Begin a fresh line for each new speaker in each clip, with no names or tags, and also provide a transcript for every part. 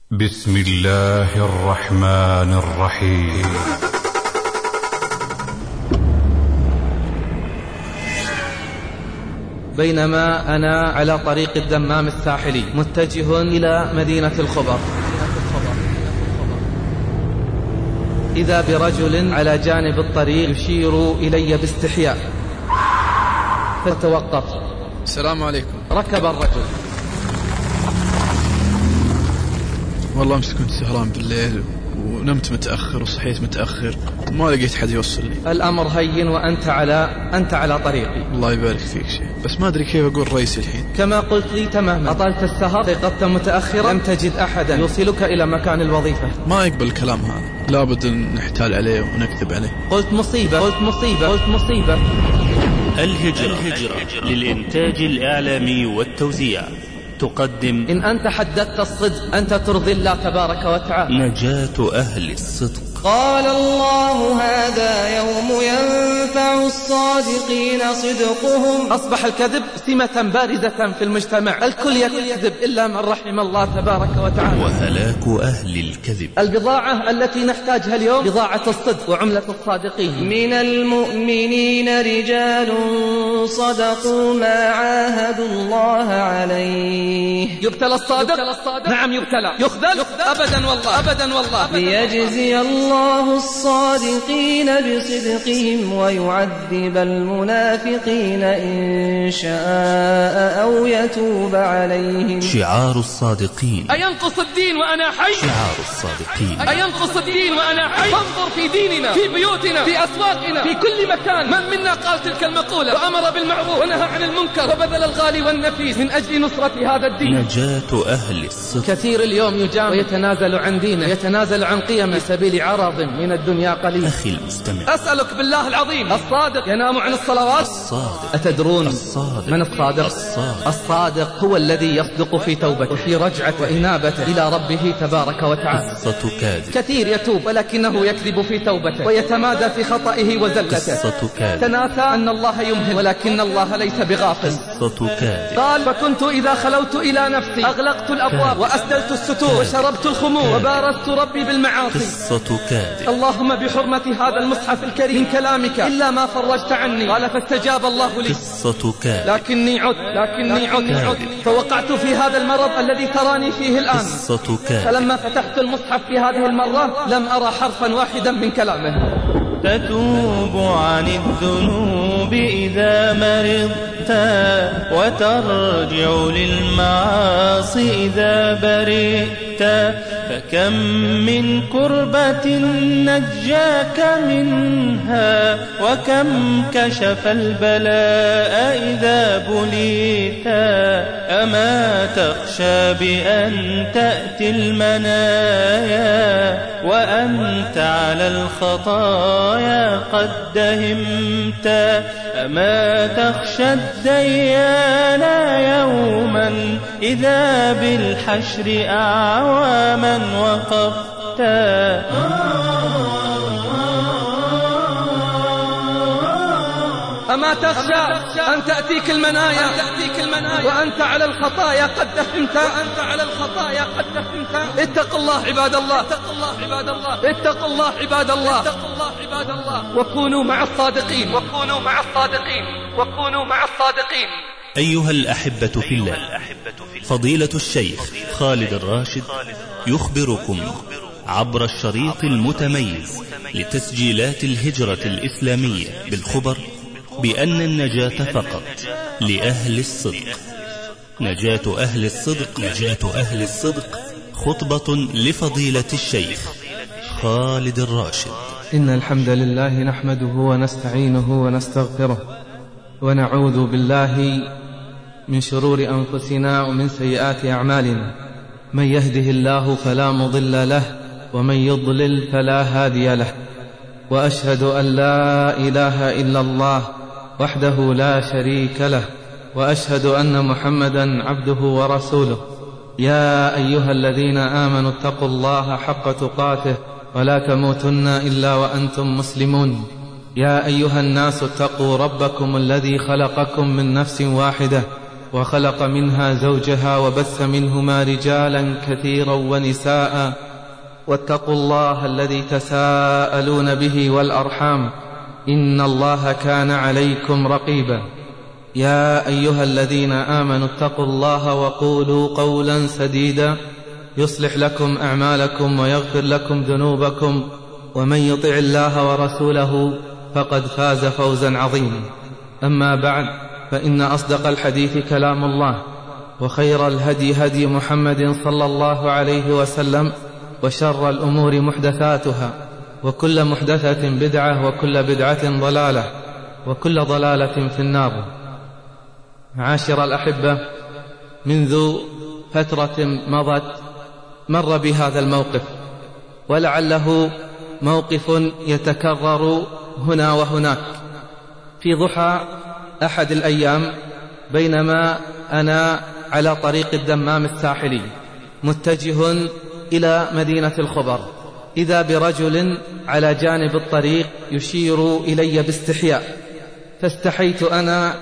بسم الله الرحمن الرحيم.
بينما أنا على طريق الدمام الساحلي متجه إلى مدينة الخبر، إذا برجل على جانب الطريق يشير إلي باستحياء، فتوقف.
السلام عليكم.
ركب الرجل.
والله امس كنت سهران بالليل ونمت متأخر وصحيت متأخر، ما لقيت حد يوصل لي.
الأمر هين وأنت على طريقي.
الله يبارك فيك شيء، بس ما أدري كيف أقول رئيسي الحين.
كما قلت لي تماما، أطلت السهر، استيقظت متأخرا، لم تجد أحدا يوصلك إلى مكان الوظيفة.
ما يقبل الكلام هذا، لابد أن نحتال عليه ونكذب عليه.
قلت مصيبة.
الهجرة للإنتاج الإعلامي والتوزيع تقدم:
إن أنت حددت الصدق أنت ترضي الله تبارك وتعالى.
نجاة أهل الصدق.
قال الله: هذا يوم ينفع الصادقين صدقهم.
أصبح الكذب سمة بارزة في المجتمع، الكل يكذب إلا من رحم الله تبارك وتعالى.
وهلاك أهل الكذب.
البضاعة التي نحتاجها اليوم بضاعة الصدق وعملة الصادقين.
من المؤمنين رجال صدقوا ما عاهدوا الله عليه.
يبتلى الصادق؟ نعم يبتلى. يخذل؟ أبدا والله.
ليجزي الله الصادقين بصدقهم ويعذب المنافقين إن شاء أو يتوب عليهم.
شعار الصادقين:
أينقص الدين وأنا حي؟
شعار الصادقين:
أينقص الدين وأنا حي؟ فانظر في ديننا، في بيوتنا، في أسواقنا، في كل مكان، من منا قال تلك المقولة وأمر بالمعروف ونهى عن المنكر وبذل الغالي والنفيس من أجل نصرة هذا الدين؟
نجاة أهل الصدق.
كثير اليوم يجام ويتنازل عن دينه، يتنازل عن قيمه بسبيل عرض من الدنيا قليل.
أخي المستمع،
أسألك بالله العظيم، الصادق ينام عن الصلوات؟
الصادق.
أتدرون
الصادق.
من الصادق؟ الصادق هو الذي يصدق في توبته وفي رجعة وإنابته إلى ربه تبارك وتعالى.
قصة كاذب.
كثير يتوب ولكنه يكذب في توبته ويتمادى في خطئه وزلته.
قصة كاذب.
تناسى أن الله يمهل ولكن الله ليس بغافل.
قصة كاذب.
قال: فكنت إذا خلوت إلى نفسي أغلقت الأبواب وأسدلت الستور وشربت الخمور وبارزت ربي بالمعاصي.
قصة كاذب.
اللهم بحرمة هذا المصحف الكريم من كلامك إلا ما فرجت عني. قال: فاستجاب الله لي.
قصة كاذب.
لكني عدت فوقعت في هذا المرض الذي تراني فيه الآن.
قصة كاذب.
فلما فتحت المصحف في هذه المرة لم أرى حرفا واحدا من كلامه.
تتوب عن الذنوب إذا مرضت وترجع للمعاصي إذا برئت، فكم من كربة نجاك منها وكم كشف البلاء إذا بليت. أما تخشى بأن تأتي المنايا وأنت على الخطايا قد دهمت؟ أما تخشى الديان يوما إذا بالحشر أعواما وقفت؟
أما تخشى أن تأتيك المنايا وأنت على الخطايا قد دفمت؟ اتقوا الله عباد الله، اتقوا الله عباد الله، وكونوا مع الصادقين.
أيها الأحبة في الله، فضيلة الشيخ خالد الراشد يخبركم عبر الشريط المتميز لتسجيلات الهجرة الإسلامية بالخبر بأن النجاة فقط لأهل الصدق. نجاة أهل الصدق خطبة لفضيلة الشيخ خالد الراشد.
إن الحمد لله نحمده ونستعينه ونستغفره ونعوذ بالله من شرور أنفسنا ومن سيئات أعمالنا. من يهده الله فلا مضل له ومن يضلل فلا هادي له، وأشهد أن لا إله إلا الله وحده لا شريك له، وأشهد أن محمدا عبده ورسوله. يا أيها الذين آمنوا اتقوا الله حق تقاته ولا تموتن إلا وأنتم مسلمون. يا أيها الناس اتقوا ربكم الذي خلقكم من نفس واحدة وخلق منها زوجها وبث منهما رجالا كثيرا ونساء واتقوا الله الذي تساءلون به والأرحام إن الله كان عليكم رقيبا يا أيها الذين آمنوا اتقوا الله وقولوا قولا سديدا يصلح لكم أعمالكم ويغفر لكم ذنوبكم ومن يطع الله ورسوله فقد فاز فوزا عظيما. أما بعد، فإن أصدق الحديث كلام الله، وخير الهدي هدي محمد صلى الله عليه وسلم، وشر الأمور محدثاتها، وكل محدثة بدعة، وكل بدعة ضلالة، وكل ضلالة في النار. معاشر الأحبة، منذ فترة مضت مر بهذا الموقف، ولعله موقف يتكرر هنا وهناك. في ضحى أحد الأيام بينما أنا على طريق الدمام الساحلي متجه إلى مدينة الخبر، إذا برجل على جانب الطريق يشير إلي باستحياء، فاستحيت أنا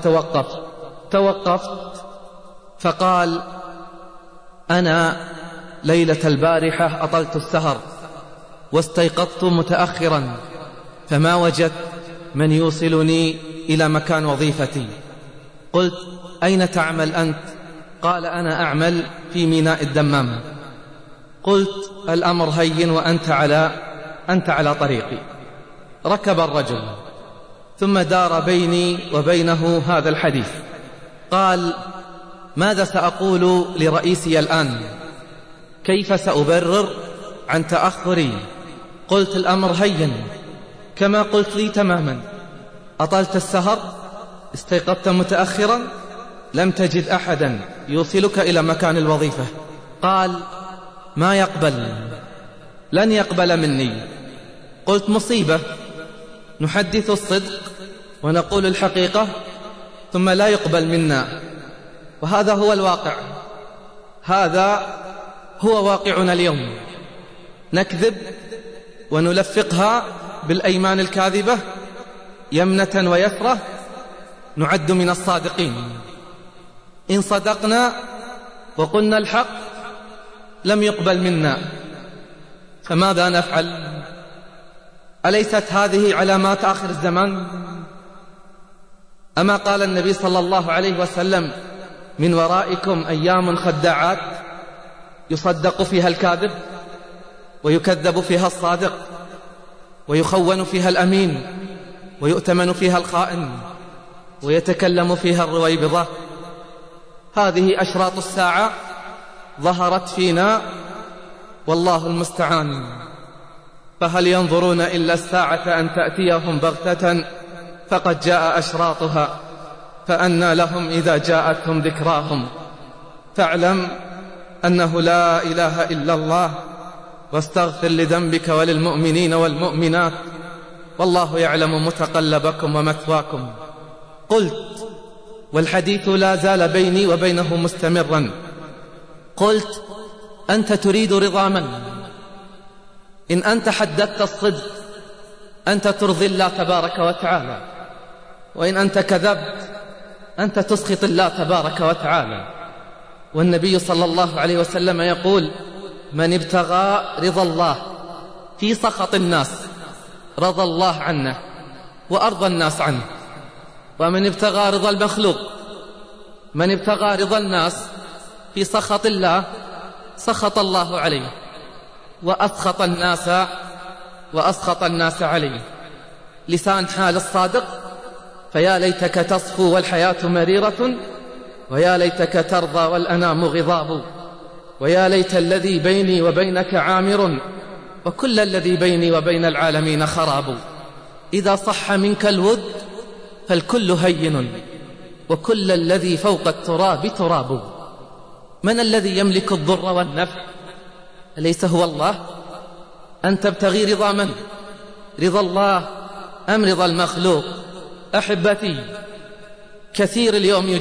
توقفت فقال: أنا ليلة البارحة أطلت السهر واستيقظت متأخرا فما وجدت من يوصلني إلى مكان وظيفتي. قلت: أين تعمل أنت؟ قال: أنا أعمل في ميناء الدمام. قلت: الأمر هين وأنت على طريقي. ركب الرجل ثم دار بيني وبينه هذا الحديث. قال: ماذا سأقول لرئيسي الآن؟ كيف سأبرر عن تأخري؟ قلت: الأمر هين كما قلت لي تماما. أطلت السهر، استيقظت متأخرا، لم تجد أحدا يوصلك إلى مكان الوظيفة. قال: ما يقبل، لن يقبل مني. قلت: مصيبة، نحدث الصدق ونقول الحقيقة ثم لا يقبل منا، وهذا هو الواقع، هذا هو واقعنا اليوم. نكذب ونلفقها بالأيمان الكاذبة يمنة ويسرة، نعد من الصادقين. إن صدقنا وقلنا الحق لم يقبل منا، فماذا نفعل؟ أليست هذه علامات آخر الزمان؟ أما قال النبي صلى الله عليه وسلم: من ورائكم أيام خداعات يصدق فيها الكاذب ويكذب فيها الصادق ويخون فيها الأمين ويؤتمن فيها الخائن ويتكلم فيها الرويبضة. هذه أشراط الساعة ظهرت فينا، والله المستعان. فهل ينظرون إلا الساعة أن تأتيهم بغتة فقد جاء أشراطها، فأنى لهم إذا جاءتهم ذكراهم. فاعلم أنه لا إله إلا الله، واستغفر لذنبك وللمؤمنين والمؤمنات، والله يعلم متقلبكم ومثواكم. قلت، والحديث لا زال بيني وبينه مستمرا، قلت: أنت تريد رضا من؟ إن أنت حدثت الصدق أنت ترضي الله تبارك وتعالى، وإن أنت كذبت أنت تسخط الله تبارك وتعالى. والنبي صلى الله عليه وسلم يقول: من ابتغى رضا الله في سخط الناس رضى الله عنه وأرضى الناس عنه، ومن ابتغى رضا المخلوق، من ابتغى رضا الناس في سخط الله سخط الله عليه وأسخط الناس عليه. لسان حال الصادق: فيا ليتك تصفو والحياة مريرة، ويا ليتك ترضى والأنام غضاب، ويا ليت الذي بيني وبينك عامر، وكل الذي بيني وبين العالمين خراب. إذا صح منك الود فالكل هين، وكل الذي فوق التراب تراب. من الذي يملك الضر والنفع؟ أليس هو الله؟ أن تبتغي رضا من؟ رضا الله أم رضا المخلوق؟ أحبتي، كثير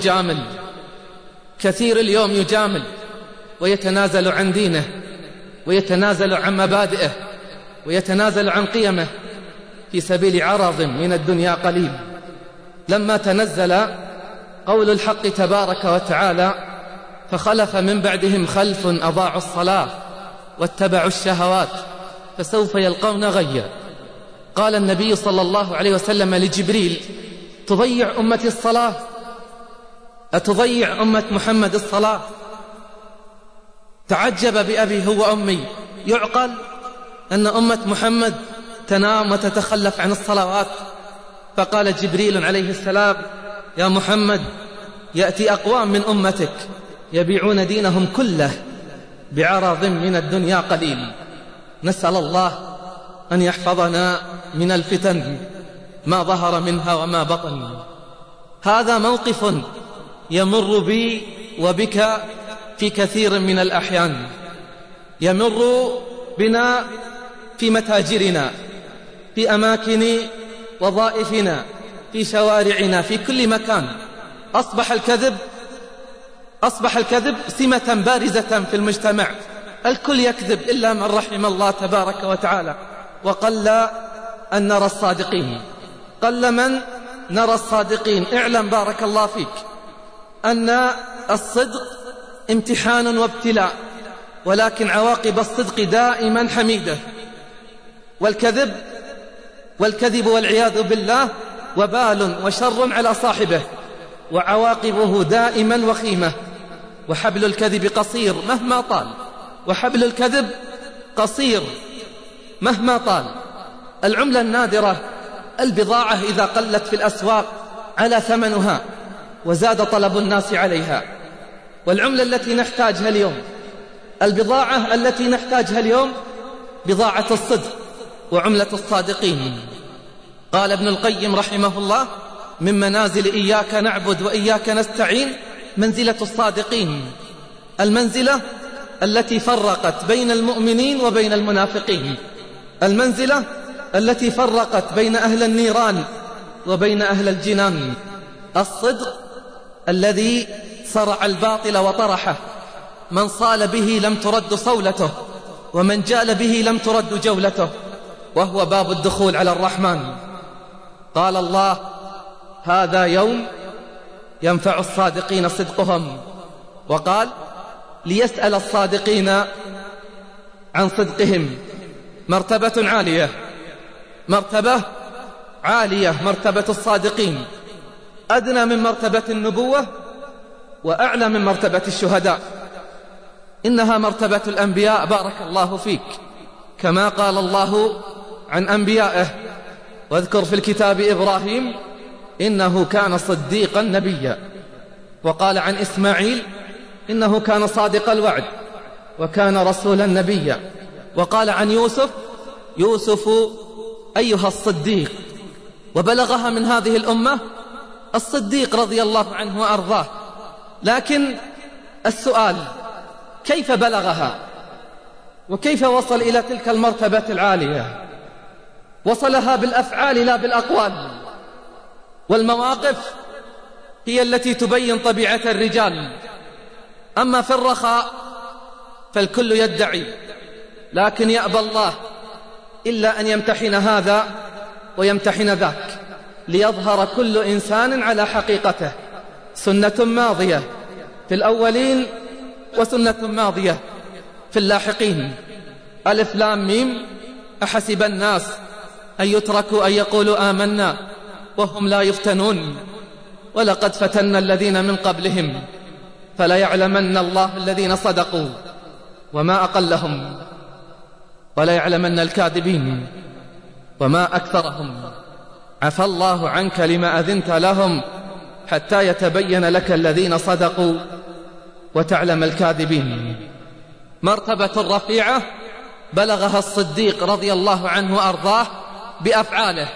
اليوم يجامل ويتنازل عن دينه، ويتنازل عن مبادئه، ويتنازل عن قيمه في سبيل عرض من الدنيا قليل. لما تنزل قول الحق تبارك وتعالى: فخلف من بعدهم خلف أضاعوا الصلاة واتبعوا الشهوات فسوف يلقون غيا. قال النبي صلى الله عليه وسلم لجبريل: تضيع أمتي الصلاة؟ أتضيع أمة محمد الصلاة؟ تعجب بأبي هو وأمي، يعقل أن أمة محمد تنام وتتخلف عن الصلوات؟ فقال جبريل عليه السلام: يا محمد، يأتي أقوام من أمتك يبيعون دينهم كله بعرض من الدنيا قليل. نسأل الله أن يحفظنا من الفتن ما ظهر منها وما بطن. هذا موقف يمر بي وبك في كثير من الأحيان، يمر بنا في متاجرنا، في أماكن وظائفنا، في شوارعنا، في كل مكان. أصبح الكذب سمة بارزة في المجتمع، الكل يكذب إلا من رحم الله تبارك وتعالى. وقل أن نرى الصادقين، قل من نرى الصادقين. اعلم بارك الله فيك أن الصدق امتحان وابتلاء، ولكن عواقب الصدق دائما حميدة. والكذب والعياذ بالله وبال وشر على صاحبه، وعواقبه دائما وخيمة. وحبل الكذب قصير مهما طال، وحبل الكذب قصير مهما طال. العملة النادرة، البضاعة إذا قلت في الأسواق على ثمنها وزاد طلب الناس عليها. والعملة التي نحتاجها اليوم، البضاعة التي نحتاجها اليوم بضاعة الصدق وعملة الصادقين. قال ابن القيم رحمه الله: من منازل إياك نعبد وإياك نستعين منزلة الصادقين، المنزلة التي فرقت بين المؤمنين وبين المنافقين، المنزلة التي فرقت بين أهل النيران وبين أهل الجنان. الصدق الذي صرع الباطل وطرحه، من صال به لم ترد صولته، ومن جال به لم ترد جولته، وهو باب الدخول على الرحمن. قال الله: هذا يوم ينفع الصادقين صدقهم. وقال: ليسأل الصادقين عن صدقهم. مرتبة عالية، مرتبة عالية، مرتبة الصادقين، أدنى من مرتبة النبوة وأعلى من مرتبة الشهداء. إنها مرتبة الأنبياء بارك الله فيك، كما قال الله عن أنبيائه: واذكر في الكتاب إبراهيم إنه كان صديقا نبيا. وقال عن إسماعيل: إنه كان صادق الوعد وكان رسولا نبيا. وقال عن يوسف أيها الصديق. وبلغها من هذه الأمة الصديق رضي الله عنه وأرضاه. لكن السؤال: كيف بلغها؟ وكيف وصل إلى تلك المرتبة العالية؟ وصلها بالأفعال لا بالأقوال. والمواقف هي التي تبين طبيعة الرجال. أما في الرخاء فالكل يدعي، لكن يأبى الله إلا أن يمتحن هذا ويمتحن ذاك، ليظهر كل إنسان على حقيقته. سنة ماضية في الأولين وسنة ماضية في اللاحقين. ألف لام ميم: أحسب الناس أن يتركوا أن يقولوا آمنا وهم لا يفتنون ولقد فتنا الذين من قبلهم فلا يعلمن الله الذين صدقوا وما أقلهم ولا يعلمن الكاذبين وما أكثرهم. عفى الله عنك لما أذنت لهم حتى يتبين لك الذين صدقوا وتعلم الكاذبين. مرتبة رفيعة بلغها الصديق رضي الله عنه وأرضاه بأفعاله،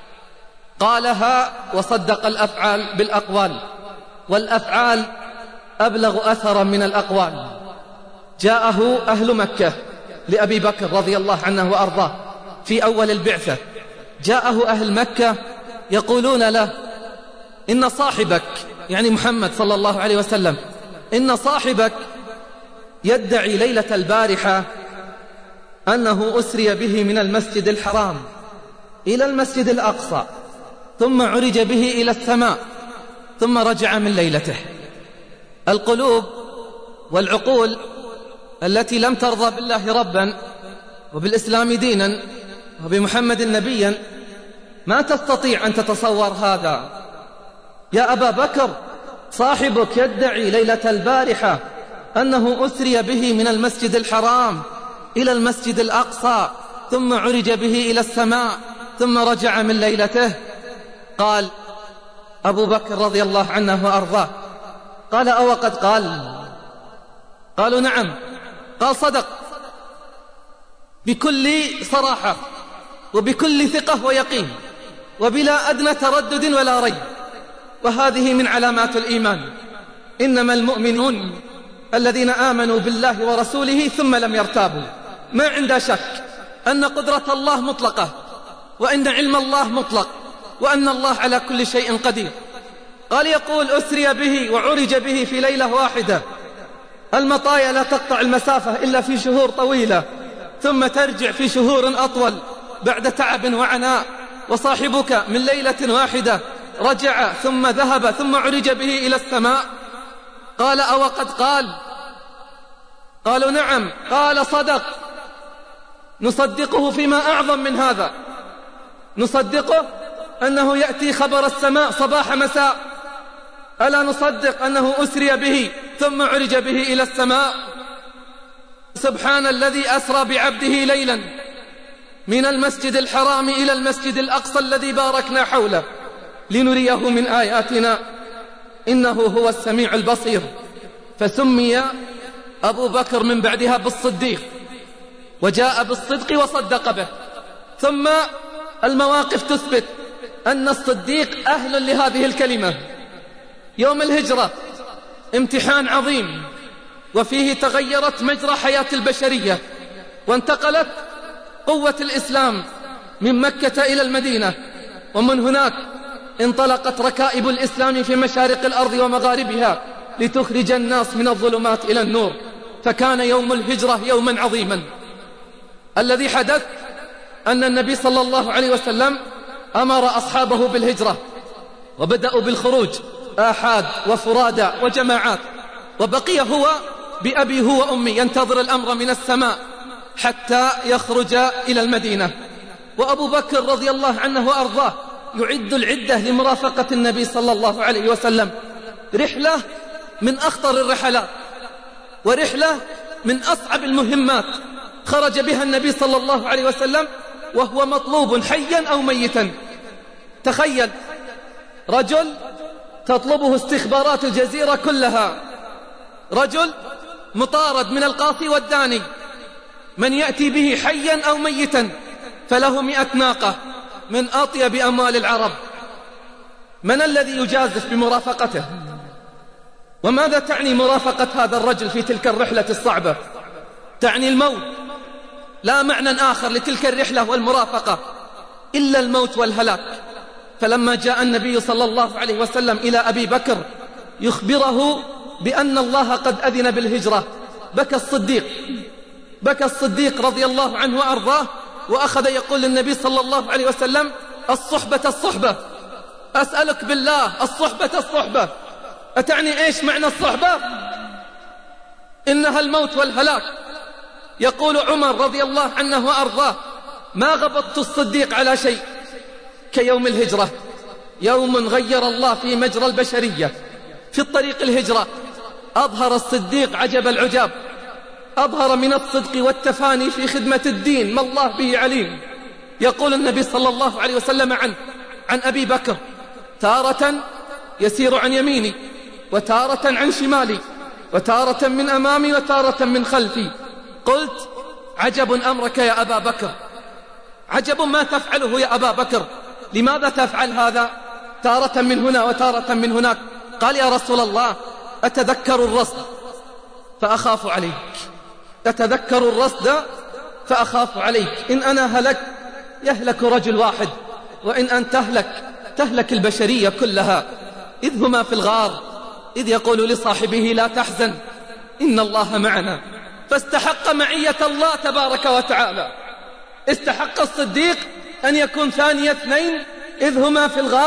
قالها وصدق الأفعال بالأقوال، والأفعال أبلغ أثرا من الأقوال. جاءه أهل مكة لأبي بكر رضي الله عنه وأرضاه في أول البعثة، جاءه أهل مكة يقولون له: إن صاحبك، يعني محمد صلى الله عليه وسلم، إن صاحبك يدعي ليلة البارحة أنه أسري به من المسجد الحرام إلى المسجد الأقصى ثم عرج به إلى السماء ثم رجع من ليلته. القلوب والعقول التي لم ترضى بالله ربا وبالإسلام دينا وبمحمد نبيا ما تستطيع أن تتصور هذا. يا أبا بكر، صاحبك يدعي ليلة البارحة أنه أسري به من المسجد الحرام إلى المسجد الأقصى ثم عرج به إلى السماء ثم رجع من ليلته. قال أبو بكر رضي الله عنه وأرضاه: قال أو قد قال؟ قالوا نعم. قال صدق، بكل صراحة وبكل ثقة ويقين وبلا أدنى تردد ولا ريب. وهذه من علامات الإيمان. إنما المؤمنون الذين آمنوا بالله ورسوله ثم لم يرتابوا، ما عنده شك أن قدرة الله مطلقة وأن علم الله مطلق وأن الله على كل شيء قدير. قال يقول أسري به وعرج به في ليلة واحدة. المطايا لا تقطع المسافة إلا في شهور طويلة ثم ترجع في شهور أطول بعد تعب وعناء، وصاحبك من ليلة واحدة رجع ثم ذهب ثم عرج به إلى السماء. قال أو قد قال؟ قالوا نعم. قال صدق، نصدقه فيما أعظم من هذا، نصدقه أنه يأتي خبر السماء صباح مساء. ألا نصدق أنه أسري به ثم عرج به إلى السماء؟ سبحان الذي أسرى بعبده ليلا من المسجد الحرام إلى المسجد الأقصى الذي باركنا حوله لنريه من آياتنا إنه هو السميع البصير. فسمي أبو بكر من بعدها بالصديق، وجاء بالصدق وصدق به. ثم المواقف تثبت أن الصديق أهل لهذه الكلمة. يوم الهجرة امتحان عظيم، وفيه تغيرت مجرى حياة البشرية، وانتقلت قوة الإسلام من مكة إلى المدينة، ومن هناك انطلقت ركائب الإسلام في مشارق الأرض ومغاربها لتخرج الناس من الظلمات إلى النور. فكان يوم الهجرة يوما عظيما. الذي حدث أن النبي صلى الله عليه وسلم أمر أصحابه بالهجرة، وبدأوا بالخروج آحاد وفرادى وجماعات، وبقي هو بأبي هو وأمي ينتظر الأمر من السماء حتى يخرج إلى المدينة. وأبو بكر رضي الله عنه وأرضاه يعد العدة لمرافقة النبي صلى الله عليه وسلم. رحلة من أخطر الرحلات، ورحلة من أصعب المهمات خرج بها النبي صلى الله عليه وسلم وهو مطلوب حيا أو ميتا. تخيل رجل تطلبه استخبارات الجزيرة كلها، رجل مطارد من القاصي والداني، من يأتي به حيا أو ميتا فله 100 ناقة من أطيب أموال العرب. من الذي يجازف بمرافقته؟ وماذا تعني مرافقة هذا الرجل في تلك الرحلة الصعبة؟ تعني الموت، لا معنى آخر لتلك الرحلة والمرافقة إلا الموت والهلاك. فلما جاء النبي صلى الله عليه وسلم إلى أبي بكر يخبره بأن الله قد أذن بالهجرة، بكى الصديق رضي الله عنه وأرضاه، وأخذ يقول للنبي صلى الله عليه وسلم: الصحبة، أسألك بالله، الصحبة، أتعني إيش معنى الصحبة؟ إنها الموت والهلاك. يقول عمر رضي الله عنه وأرضاه: ما غبطت الصديق على شيء كيوم الهجرة، يوم غير الله في مجرى البشرية. في الطريق الهجرة أظهر الصديق عجب العجاب، أظهر من الصدق والتفاني في خدمة الدين ما الله به عليم. يقول النبي صلى الله عليه وسلم عن أبي بكر: تارة يسير عن يميني، وتارة عن شمالي، وتارة من أمامي، وتارة من خلفي. قلت: عجب أمرك يا أبا بكر، عجب ما تفعله يا أبا بكر، لماذا تفعل هذا؟ تارة من هنا وتارة من هناك. قال: يا رسول الله، أتذكر الرصد فأخاف عليك، أتذكر الرصد فأخاف عليك. إن أنا هلك يهلك رجل واحد، وإن أن تهلك البشرية كلها. إذ هما في الغار إذ يقول لصاحبه: لا تحزن إن الله معنا. فاستحق معية الله تبارك وتعالى. استحق الصديق أن يكون ثاني اثنين إذ هما في الغار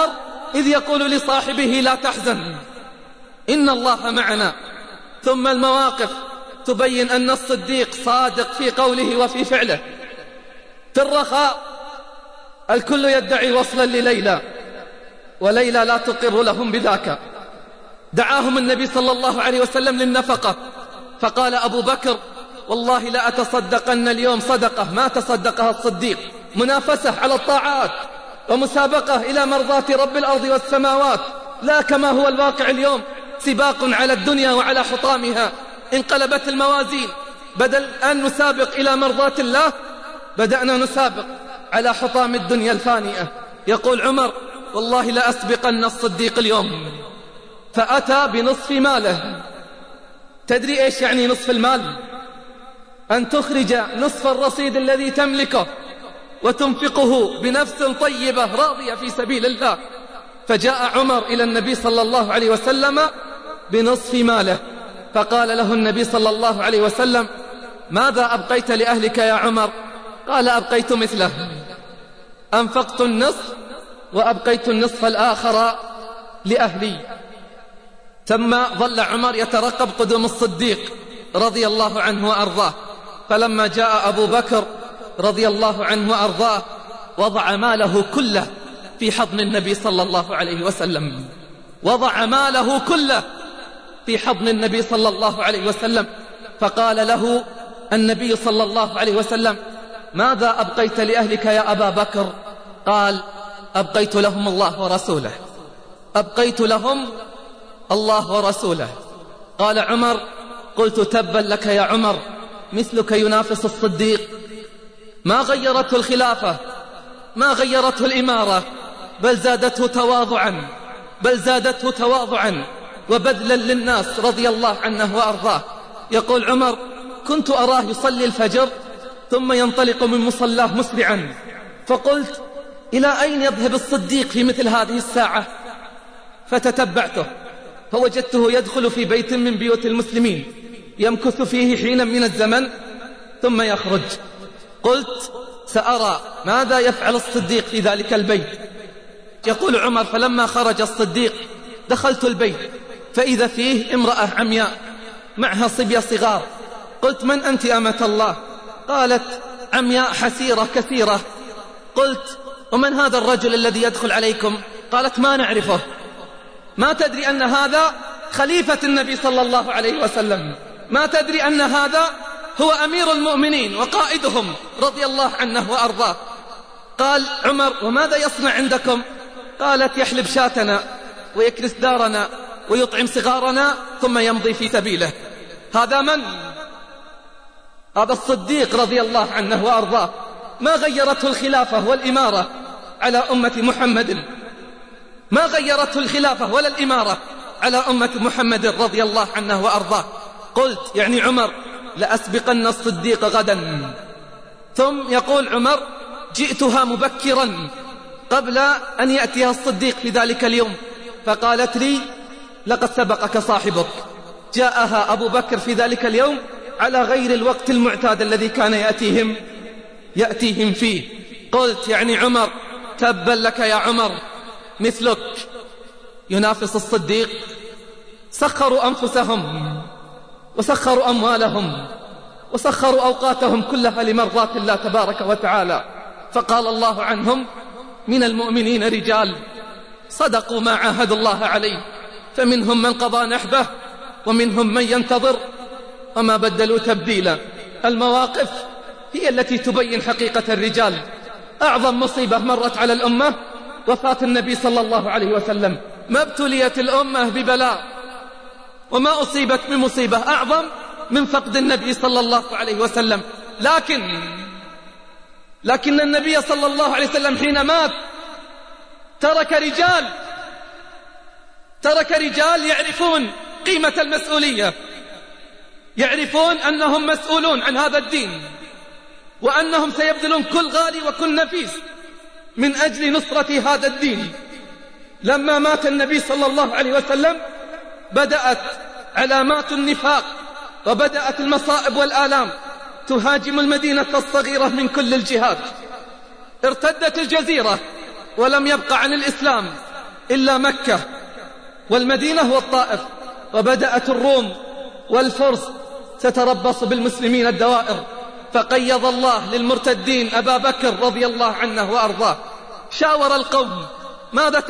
إذ يقول لصاحبه لا تحزن إن الله معنا. ثم المواقف تبين أن الصديق صادق في قوله وفي فعله. في الرخاء الكل يدعي وصلا لليلى، وليلى لا تقر لهم بذاك. دعاهم النبي صلى الله عليه وسلم للنفقة، فقال أبو بكر والله لا أتصدقن اليوم صدقة ما تصدقها الصديق. منافسة على الطاعات ومسابقة إلى مرضاة رب الأرض والسماوات، لا كما هو الواقع اليوم، سباق على الدنيا وعلى حطامها. انقلبت الموازين، بدل أن نسابق إلى مرضاة الله بدأنا نسابق على حطام الدنيا الفانية. يقول عمر والله لا أسبقن الصديق اليوم، فأتى بنصف ماله. تدري إيش يعني نصف المال؟ أن تخرج نصف الرصيد الذي تملكه وتنفقه بنفس طيبة راضية في سبيل الله. فجاء عمر إلى النبي صلى الله عليه وسلم بنصف ماله، فقال له النبي صلى الله عليه وسلم ماذا أبقيت لأهلك يا عمر؟ قال أبقيت مثله، أنفقت النصف وأبقيت النصف الآخر لأهلي. ثم ظل عمر يترقب قدوم الصديق رضي الله عنه وأرضاه، فلما جاء أبو بكر رضي الله عنه وأرضاه وضع ماله كله في حضن النبي صلى الله عليه وسلم، وضع ماله كله في حضن النبي صلى الله عليه وسلم. فقال له النبي صلى الله عليه وسلم ماذا أبقيت لأهلك يا أبا بكر؟ قال أبقيت لهم الله ورسوله، أبقيت لهم الله ورسوله. قال عمر قلت تبا لك يا عمر، مثلك ينافس الصديق. ما غيرته الخلافة، ما غيرته الإمارة، بل زادته تواضعا، بل زادته تواضعا وبذلا للناس رضي الله عنه وأرضاه. يقول عمر كنت أراه يصلي الفجر ثم ينطلق من مصلاه مسرعا، فقلت إلى أين يذهب الصديق في مثل هذه الساعة؟ فتتبعته فوجدته يدخل في بيت من بيوت المسلمين يمكث فيه حينا من الزمن ثم يخرج. قلت سأرى ماذا يفعل الصديق في ذلك البيت. يقول عمر فلما خرج الصديق دخلت البيت فإذا فيه امرأة عمياء معها صبية صغار. قلت من أنت أمة الله؟ قالت عمياء حسيرة كثيرة. قلت ومن هذا الرجل الذي يدخل عليكم؟ قالت ما نعرفه. ما تدري أن هذا خليفة النبي صلى الله عليه وسلم؟ ما تدري أن هذا هو أمير المؤمنين وقائدهم رضي الله عنه وأرضاه؟ قال عمر وماذا يصنع عندكم؟ قالت يحلب شاتنا ويكنس دارنا ويطعم صغارنا ثم يمضي في سبيله. هذا من؟ هذا الصديق رضي الله عنه وأرضاه. ما غيرته الخلافة والإمارة على أمة محمد، ما غيرته الخلافة ولا الإمارة على أمة محمد رضي الله عنه وأرضاه. قلت يعني عمر لأسبقن الصديق غدا. ثم يقول عمر جئتها مبكرا قبل أن يأتيها الصديق في ذلك اليوم، فقالت لي لقد سبقك صاحبك. جاءها أبو بكر في ذلك اليوم على غير الوقت المعتاد الذي كان يأتيهم فيه. قلت يعني عمر تبا لك يا عمر، مثلك ينافس الصديق. سخروا أنفسهم وسخروا أموالهم وسخروا أوقاتهم كلها لمرضاة الله تبارك وتعالى. فقال الله عنهم من المؤمنين رجال صدقوا ما عاهدوا الله عليه، فمنهم من قضى نحبه ومنهم من ينتظر وما بدلوا تبديلا. المواقف هي التي تبين حقيقة الرجال. أعظم مصيبة مرت على الأمة وفاة النبي صلى الله عليه وسلم. ما ابتليت الأمة ببلاء وما أصيبت بمصيبة أعظم من فقد النبي صلى الله عليه وسلم. لكن النبي صلى الله عليه وسلم حين مات ترك رجال يعرفون قيمة المسؤولية، يعرفون أنهم مسؤولون عن هذا الدين وأنهم سيبذلون كل غالي وكل نفيس من أجل نصرة هذا الدين. لما مات النبي صلى الله عليه وسلم بدأت علامات النفاق وبدأت المصائب والآلام تهاجم المدينة الصغيرة من كل الجهات. ارتدت الجزيرة ولم يبق عن الإسلام إلا مكة والمدينة والطائف، وبدأت الروم والفرس تتربص بالمسلمين الدوائر، فقيض الله للمرتدين أبا بكر رضي الله عنه وأرضاه. شاور القوم: ماذا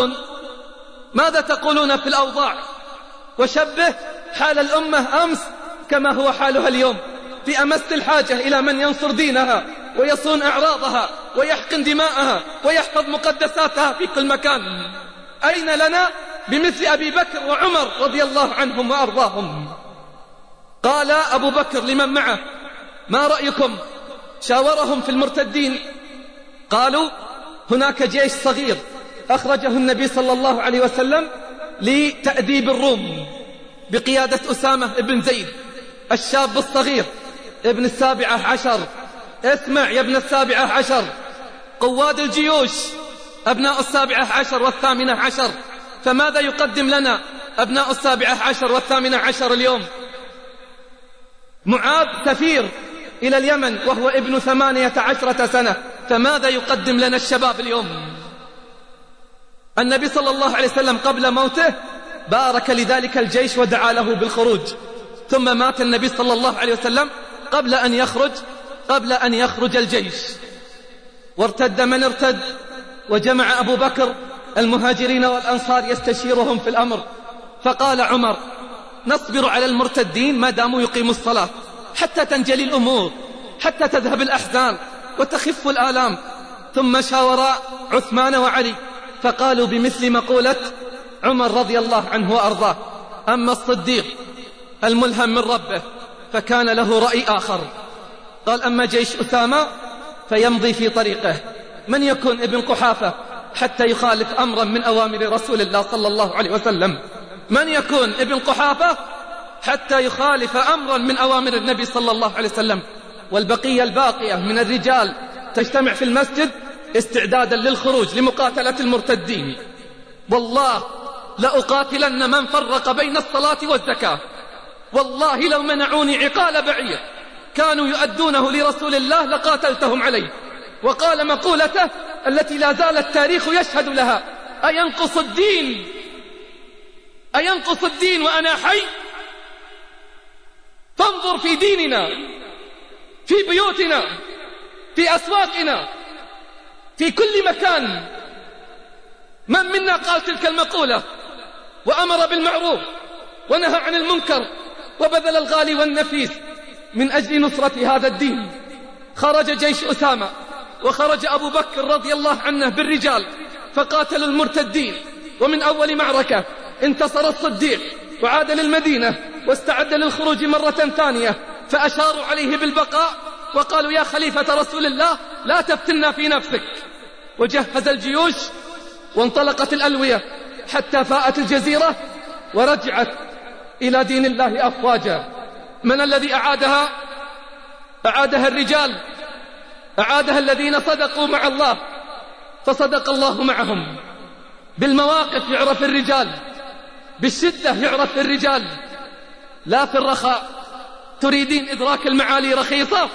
تقولون في الأوضاع؟ وشبه حال الأمة أمس كما هو حالها اليوم، في أمس الحاجة إلى من ينصر دينها ويصون أعراضها ويحقن دماءها ويحفظ مقدساتها في كل مكان. أين لنا بمثل أبي بكر وعمر رضي الله عنهم وأرضاهم؟ قال أبو بكر لمن معه: ما رأيكم؟ شاورهم في المرتدين. قالوا: هناك جيش صغير أخرجه النبي صلى الله عليه وسلم لتأديب الروم بقيادة أسامة بن زيد الشاب الصغير ابن 17. اسمع يا ابن 17، قواد الجيوش أبناء 17 و18. فماذا يقدم لنا أبناء 17 و18 اليوم؟ معاذ سفير إلى اليمن وهو ابن 18 سنة، فماذا يقدم لنا الشباب اليوم؟ النبي صلى الله عليه وسلم قبل موته بارك لذلك الجيش ودعا له بالخروج، ثم مات النبي صلى الله عليه وسلم قبل أن يخرج الجيش، وارتد من ارتد، وجمع أبو بكر المهاجرين والأنصار يستشيرهم في الأمر، فقال عمر: نصبر على المرتدين ما داموا يقيموا الصلاة حتى تنجلي الأمور، حتى تذهب الأحزان وتخف الآلام. ثم شاور عثمان وعلي فقالوا بمثل مقولة عمر رضي الله عنه وأرضاه. أما الصديق الملهم من ربه فكان له رأي آخر، قال: أما جيش أسامة فيمضي في طريقه. من يكون ابن قحافة حتى يخالف أمرا من أوامر رسول الله صلى الله عليه وسلم؟ من يكون ابن قحافة حتى يخالف أمرا من أوامر النبي صلى الله عليه وسلم؟ والبقية الباقية من الرجال تجتمع في المسجد استعدادا للخروج لمقاتلة المرتدين. والله لأقاتلن من فرق بين الصلاة والزكاة، والله لو منعوني عقال بعير كانوا يؤدونه لرسول الله لقاتلتهم عليه. وقال مقولته التي لا زال التاريخ يشهد لها: أينقص الدين وأنا حي؟ فانظر في ديننا، في بيوتنا، في أسواقنا، في كل مكان. من منا قال تلك المقولة وأمر بالمعروف ونهى عن المنكر وبذل الغالي والنفيس من أجل نصرة هذا الدين؟ خرج جيش أسامة وخرج أبو بكر رضي الله عنه بالرجال فقاتلوا المرتدين، ومن أول معركة انتصر الصديق وعاد للمدينة واستعد للخروج مرة ثانية، فأشاروا عليه بالبقاء وقالوا: يا خليفة رسول الله لا تفتنا في نفسك. وجهز الجيوش وانطلقت الألوية حتى فاءت الجزيرة ورجعت إلى دين الله أفواجا. من الذي أعادها؟ أعادها الرجال، أعادها الذين صدقوا مع الله فصدق الله معهم. بالمواقف يعرف الرجال، بالشدة يعرف الرجال، لا في الرخاء. تريدين إدراك المعالي رخيصة؟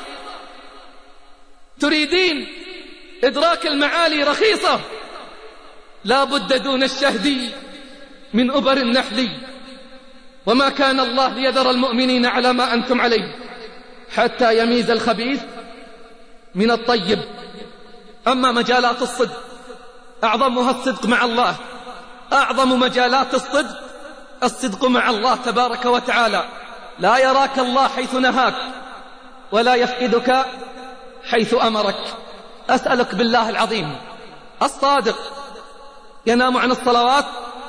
تريدين إدراك المعالي رخيصة؟ لا بد دون الشهد من أبر النحل، وما كان الله ليذر المؤمنين على ما أنتم عليه حتى يميز الخبيث من الطيب. أما مجالات الصدق أعظمها الصدق مع الله، أعظم مجالات الصدق مع الله تبارك وتعالى. لا يراك الله حيث نهاك ولا يفقدك حيث أمرك. أسألك بالله العظيم، الصادق ينام عن الصلوات؟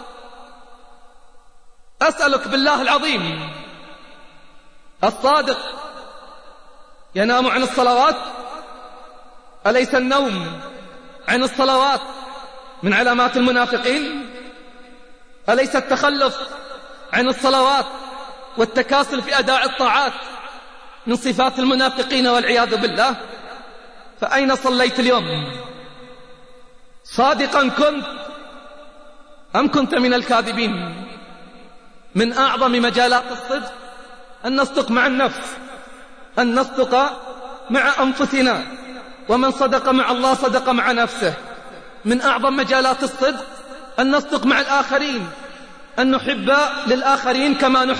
أسألك بالله العظيم، الصادق ينام عن الصلوات؟ أليس النوم عن الصلوات من علامات المنافقين؟ أليس التخلف عن الصلوات والتكاسل في أداء الطاعات من صفات المنافقين والعياذ بالله؟ فأين صليت اليوم؟ صادقا كنت أم كنت من الكاذبين؟ من أعظم مجالات الصدق أن نصدق مع النفس، أن نصدق مع أنفسنا، ومن صدق مع الله صدق مع نفسه. من أعظم مجالات الصدق أن نصدق مع الآخرين، أن نحب للآخرين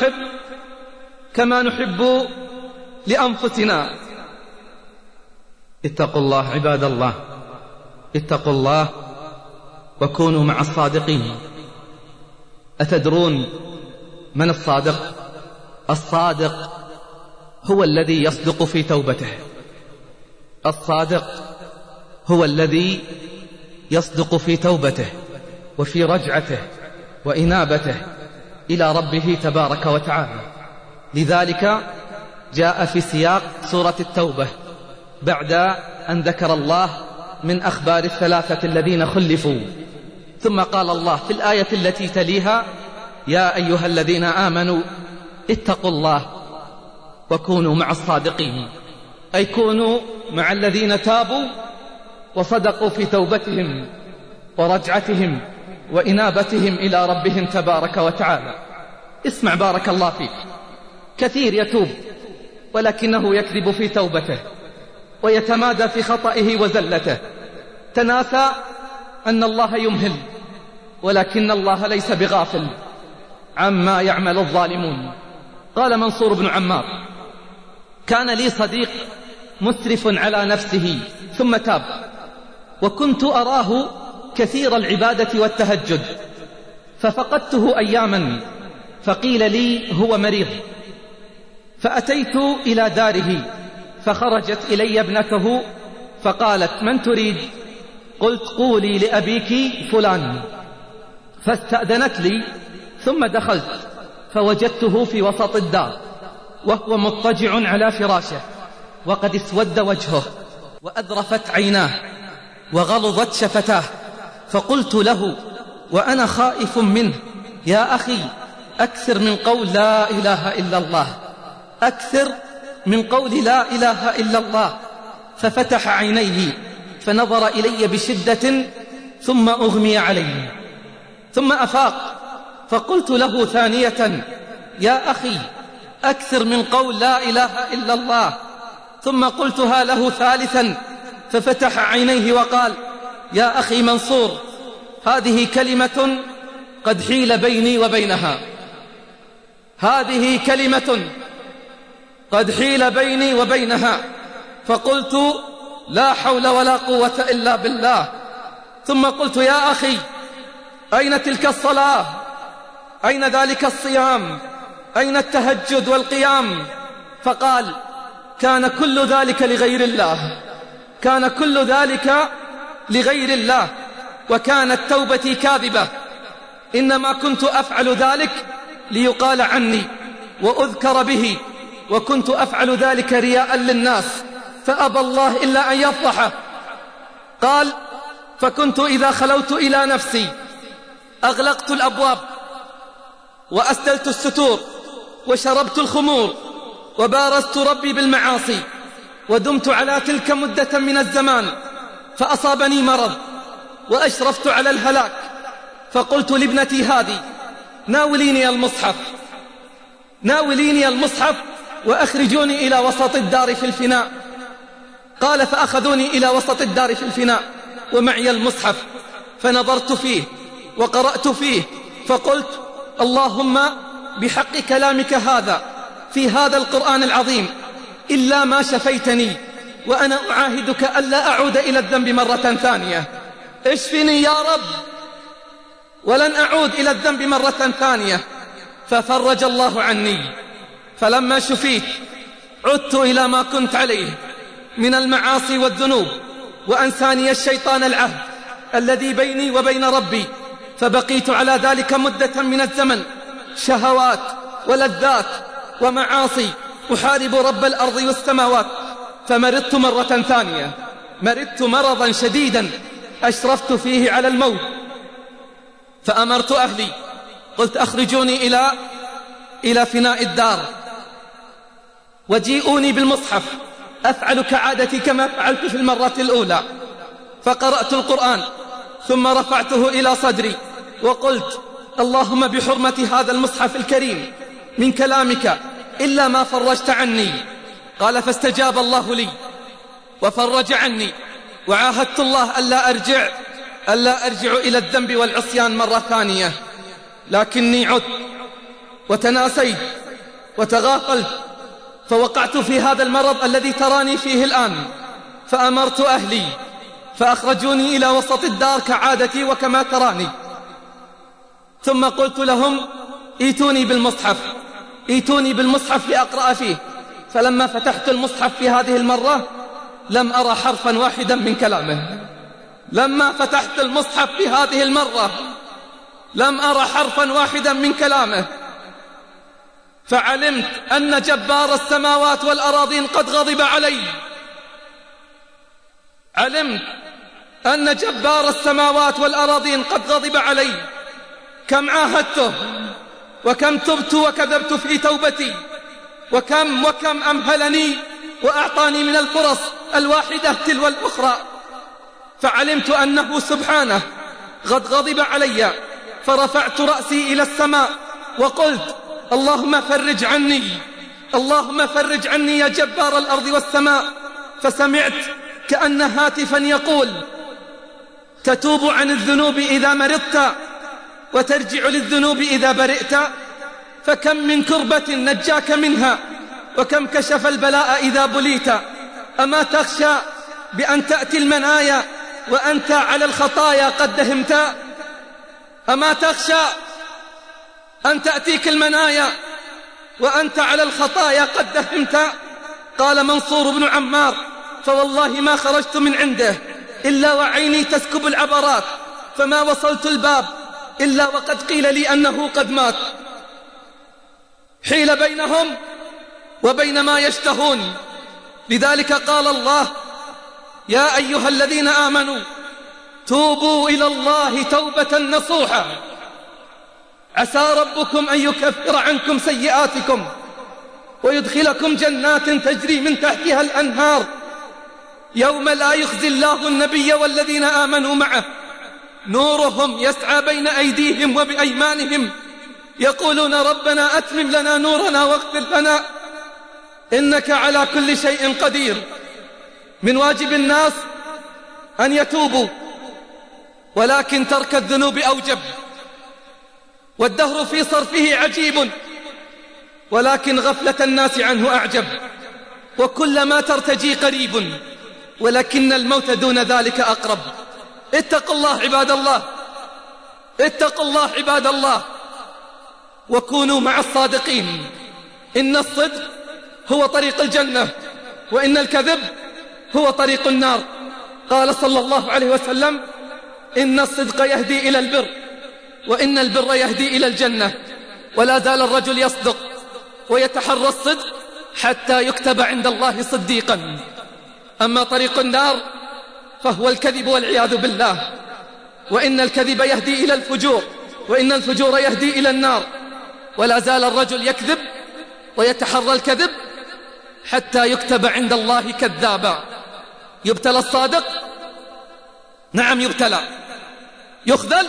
كما نحب لأنفسنا. اتقوا الله عباد الله، اتقوا الله وكونوا مع الصادقين. أتدرون من الصادق؟ الصادق هو الذي يصدق في توبته. الصادق هو الذي يصدق في توبته وفي رجعته وإنابته إلى ربه تبارك وتعالى. لذلك جاء في سياق سورة التوبة بعد أن ذكر الله من أخبار الثلاثة الذين خلفوا، ثم قال الله في الآية التي تليها: يا أيها الذين آمنوا اتقوا الله وكونوا مع الصادقين، أي كونوا مع الذين تابوا وصدقوا في توبتهم ورجعتهم وإنابتهم إلى ربهم تبارك وتعالى. اسمع بارك الله فيك، كثير يتوب ولكنه يكذب في توبته ويتمادى في خطئه وزلته، تناسى أن الله يمهل، ولكن الله ليس بغافل عما يعمل الظالمون. قال منصور بن عمار: كان لي صديق مسرف على نفسه ثم تاب، وكنت أراه كثير العبادة والتهجد، ففقدته أياما، فقيل لي هو مريض، فأتيت إلى داره، فخرجت إلي ابنته فقالت: من تريد؟ قلت: قولي لأبيك فلان. فاستأذنت لي، ثم دخلت فوجدته في وسط الدار وهو مضطجع على فراشه، وقد اسود وجهه وأذرفت عيناه وغلظت شفتاه. فقلت له وأنا خائف منه: يا أخي أكثر من قول لا إله إلا الله، أكثر من قول لا إله إلا الله. ففتح عينيه فنظر إلي بشدة ثم أغمي عليه، ثم أفاق، فقلت له ثانية: يا أخي أكثر من قول لا إله إلا الله. ثم قلتها له ثالثا ففتح عينيه وقال: يا أخي منصور، هذه كلمة قد حيل بيني وبينها، هذه كلمة قد حيل بيني وبينها. فقلت: لا حول ولا قوة إلا بالله. ثم قلت: يا أخي أين تلك الصلاة؟ أين ذلك الصيام؟ أين التهجد والقيام؟ فقال: كان كل ذلك لغير الله، كان كل ذلك لغير الله، وكانت توبتي كاذبة، إنما كنت أفعل ذلك ليقال عني وأذكر به، وكنت أفعل ذلك رياء للناس، فأبى الله إلا أن يفضحه. قال: فكنت إذا خلوت إلى نفسي أغلقت الأبواب وأسدلت الستور وشربت الخمور وبارزت ربي بالمعاصي، ودمت على تلك مدة من الزمان، فأصابني مرض وأشرفت على الهلاك، فقلت لابنتي هذه: ناوليني المصحف، ناوليني المصحف وأخرجوني إلى وسط الدار في الفناء. قال: فأخذوني إلى وسط الدار في الفناء ومعي المصحف، فنظرت فيه وقرأت فيه، فقلت: اللهم بحق كلامك هذا في هذا القرآن العظيم إلا ما شفيتني، وأنا أعاهدك ألا أعود إلى الذنب مرة ثانية، اشفني يا رب ولن أعود إلى الذنب مرة ثانية. ففرج الله عني، فلما شفيت عدت إلى ما كنت عليه من المعاصي والذنوب، وأنساني الشيطان العهد الذي بيني وبين ربي، فبقيت على ذلك مدة من الزمن، شهوات ولذات ومعاصي، أحارب رب الأرض والسماوات. فمرضت مرة ثانية، مرضت مرضا شديدا أشرفت فيه على الموت، فأمرت أهلي، قلت: أخرجوني إلى فناء الدار وجيئوني بالمصحف أفعل كعادتي كما فعلت في المرة الأولى. فقرأت القرآن ثم رفعته إلى صدري وقلت: اللهم بحرمة هذا المصحف الكريم من كلامك إلا ما فرجت عني. قال: فاستجاب الله لي وفرج عني، وعاهدت الله ألا أرجع ألا أرجع إلى الذنب والعصيان مرة ثانية، لكني عدت وتناسيت وتغافلت، فوقعت في هذا المرض الذي تراني فيه الآن، فأمرت أهلي فأخرجوني إلى وسط الدار كعادتي وكما تراني، ثم قلت لهم ائتوني بالمصحف، ائتوني بالمصحف لأقرأ فيه. فلما فتحت المصحف في هذه المرة لم أرى حرفا واحدا من كلامه. لما فتحت المصحف في هذه المرة لم أرى حرفا واحدا من كلامه، فعلمت أن جبار السماوات والأراضين قد غضب علي. علمت أن جبار السماوات والأراضين قد غضب علي. كم عاهدته وكم تبت وكذبت في توبتي، وكم أمهلني وأعطاني من الفرص الواحدة تلو الأخرى، فعلمت أنه سبحانه قد غضب علي. فرفعت رأسي إلى السماء وقلت اللهم فرج عني، اللهم فرج عني يا جبار الأرض والسماء. فسمعت كأن هاتفا يقول تتوب عن الذنوب إذا مرضت وترجع للذنوب إذا برئت، فكم من كربة نجاك منها وكم كشف البلاء إذا بليت. أما تخشى بأن تأتي المنايا وأنت على الخطايا قد دهمت؟ أما تخشى أن تأتيك المنايا وأنت على الخطايا قد دهمت؟ قال منصور بن عمار فوالله ما خرجت من عنده إلا وعيني تسكب العبرات، فما وصلت الباب إلا وقد قيل لي أنه قد مات. حيل بينهم وبين ما يشتهون. لذلك قال الله يا أيها الذين آمنوا توبوا إلى الله توبة نصوحا عسى ربكم أن يكفر عنكم سيئاتكم ويدخلكم جنات تجري من تحتها الأنهار يوم لا يخزي الله النبي والذين آمنوا معه نورهم يسعى بين أيديهم وبأيمانهم يقولون ربنا أتمم لنا نورنا واغفر لنا إنك على كل شيء قدير. من واجب الناس أن يتوبوا، ولكن ترك الذنوب أوجب، والدهر في صرفه عجيب، ولكن غفلة الناس عنه أعجب. وكلما ترتجي قريب، ولكن الموت دون ذلك أقرب. اتقوا الله عباد الله، اتقوا الله عباد الله، وكونوا مع الصادقين. إن الصدق هو طريق الجنة، وإن الكذب هو طريق النار. قال صلى الله عليه وسلم إن الصدق يهدي إلى البر، وإن البر يهدي إلى الجنة. ولا زال الرجل يصدق ويتحرى الصدق حتى يكتب عند الله صديقا. أما طريق النار فهو الكذب والعياذ بالله. وإن الكذب يهدي إلى الفجور، وإن الفجور يهدي إلى النار. ولا زال الرجل يكذب ويتحرى الكذب حتى يكتب عند الله كذابا. يبتلى الصادق، نعم يبتلى. يخذل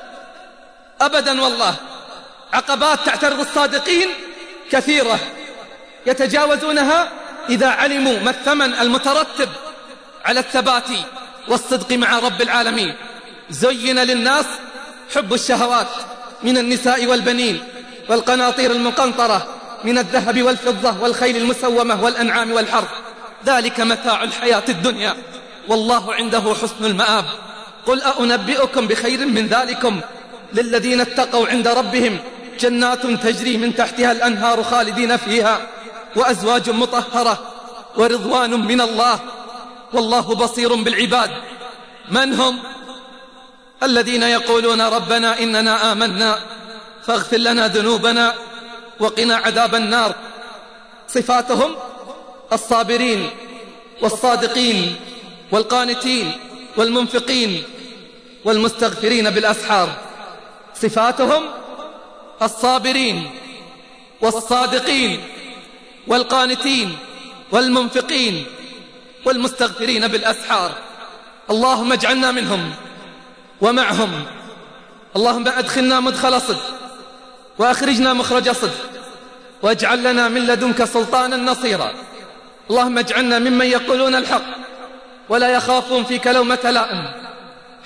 أبدا والله. عقبات تعترض الصادقين كثيرة يتجاوزونها إذا علموا ما الثمن المترتب على الثبات والصدق مع رب العالمين. زين للناس حب الشهوات من النساء والبنين والقناطير المقنطرة من الذهب والفضة والخيل المسومة والأنعام والحرث، ذلك متاع الحياة الدنيا والله عنده حسن المآب. قل أنبئكم بخير من ذلكم للذين اتقوا عند ربهم جنات تجري من تحتها الأنهار خالدين فيها وأزواج مطهرة ورضوان من الله والله بصير بالعباد. من هم؟ الذين يقولون ربنا إننا آمنا فاغفر لنا ذنوبنا وقنا عذاب النار. صفاتهم الصابرين والصادقين والقانتين والمنفقين والمستغفرين بالأسحار. صفاتهم الصابرين والصادقين والقانتين والمنفقين والمستغفرين بالأسحار. اللهم اجعلنا منهم ومعهم. اللهم أدخلنا مدخل صدق وأخرجنا مخرج صدق واجعل لنا من لدنك سلطانا نصيرا. اللهم اجعلنا ممن يقولون الحق ولا يخافون فيك لومة لائم،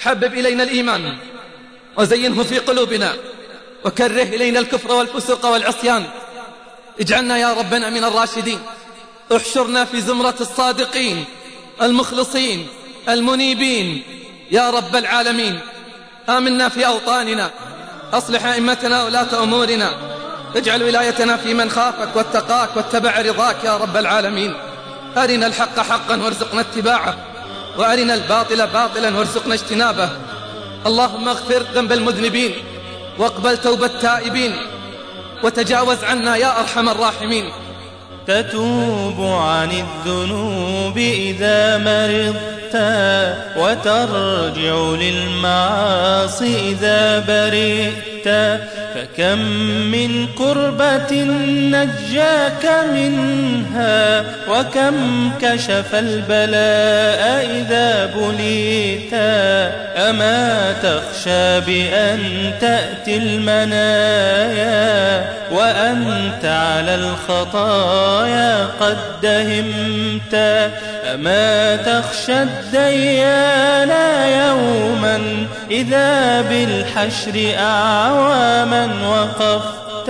حبب إلينا الإيمان وزينه في قلوبنا وكره إلينا الكفر والفسوق والعصيان. اجعلنا يا ربنا من الراشدين، احشرنا في زمرة الصادقين المخلصين المنيبين يا رب العالمين. آمنا في أوطاننا، أصلح أئمتنا ولاة أمورنا، اجعل ولايتنا في من خافك واتقاك واتبع رضاك يا رب العالمين. أرنا الحق حقا وارزقنا اتباعه، وأرنا الباطل باطلا وارزقنا اجتنابه. اللهم اغفر ذنب المذنبين واقبل توبة التائبين وتجاوز عنا يا أرحم الراحمين.
تتوب عن الذنوب إذا مرضت، وترجع للمعاصي إذا برئت. فكم من كربة نجاك منها، وكم كشف البلاء إذا بليت. أما تخشى بأن تأتي المنايا وأنت على الخطايا قد دهمت؟ أما تخشى الديان يوما إذا بالحشر أعواما وقفت؟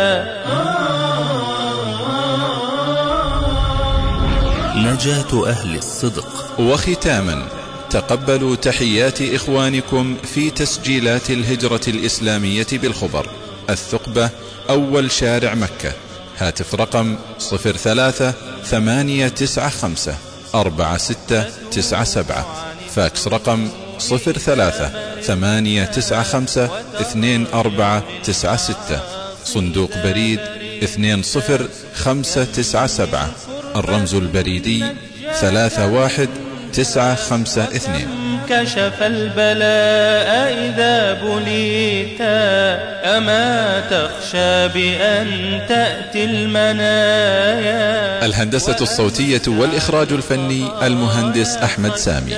نجاة أهل الصدق.
وختاما، تقبلوا تحيات إخوانكم في تسجيلات الهجرة الإسلامية بالخبر، الثقبة، أول شارع مكة. هاتف رقم 03-895-4697. فاكس رقم 03-895-2496. صندوق بريد 20597. الرمز البريدي 31952.
كشف البلاء إذا بليت. أما تخشى بأن تأتي المنايا.
الهندسة الصوتية والإخراج الفني المهندس أحمد سامي.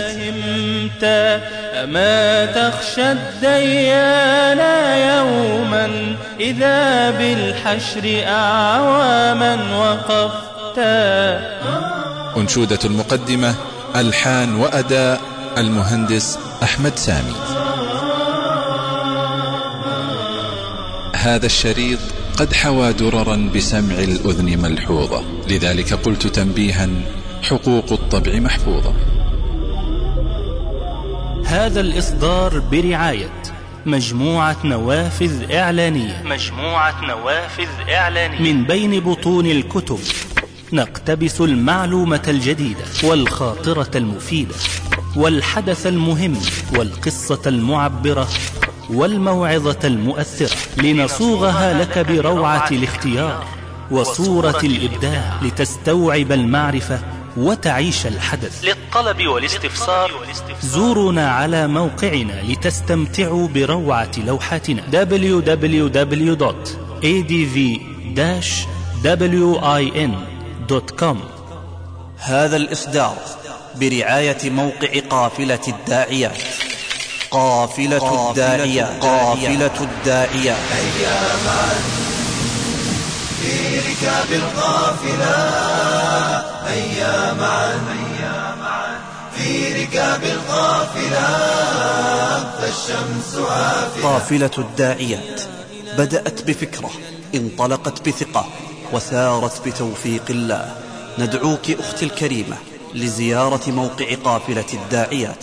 أما تخشى الديان يوما إذا بالحشر أعواما وقفت.
أنشودة المقدمة، ألحان وأداء المهندس أحمد سامي. هذا الشريط قد حوى دررا بسمع الأذن ملحوظة، لذلك قلت تنبيها: حقوق الطبع محفوظة.
هذا الإصدار برعاية مجموعة نوافذ إعلانية. من بين بطون الكتب نقتبس المعلومة الجديدة والخاطرة المفيدة والحدث المهم والقصة المعبرة والموعظة المؤثرة، لنصوغها لك بروعة الاختيار وصورة الإبداع، لتستوعب المعرفة وتعيش الحدث. للطلب والاستفسار زورونا على موقعنا لتستمتعوا بروعة لوحاتنا www.adv-win.com.
هذا الإصدار برعاية موقع قافلة الداعيات. قافلة الداعيات.
هيا معا في ركاب القافلة، هيا معا في ركاب القافلة، فالشمس عافية.
قافلة الداعيات بدأت بفكرة، انطلقت بثقة، وسارت بتوفيق الله. ندعوك أختي الكريمة لزيارة موقع قافلة الداعيات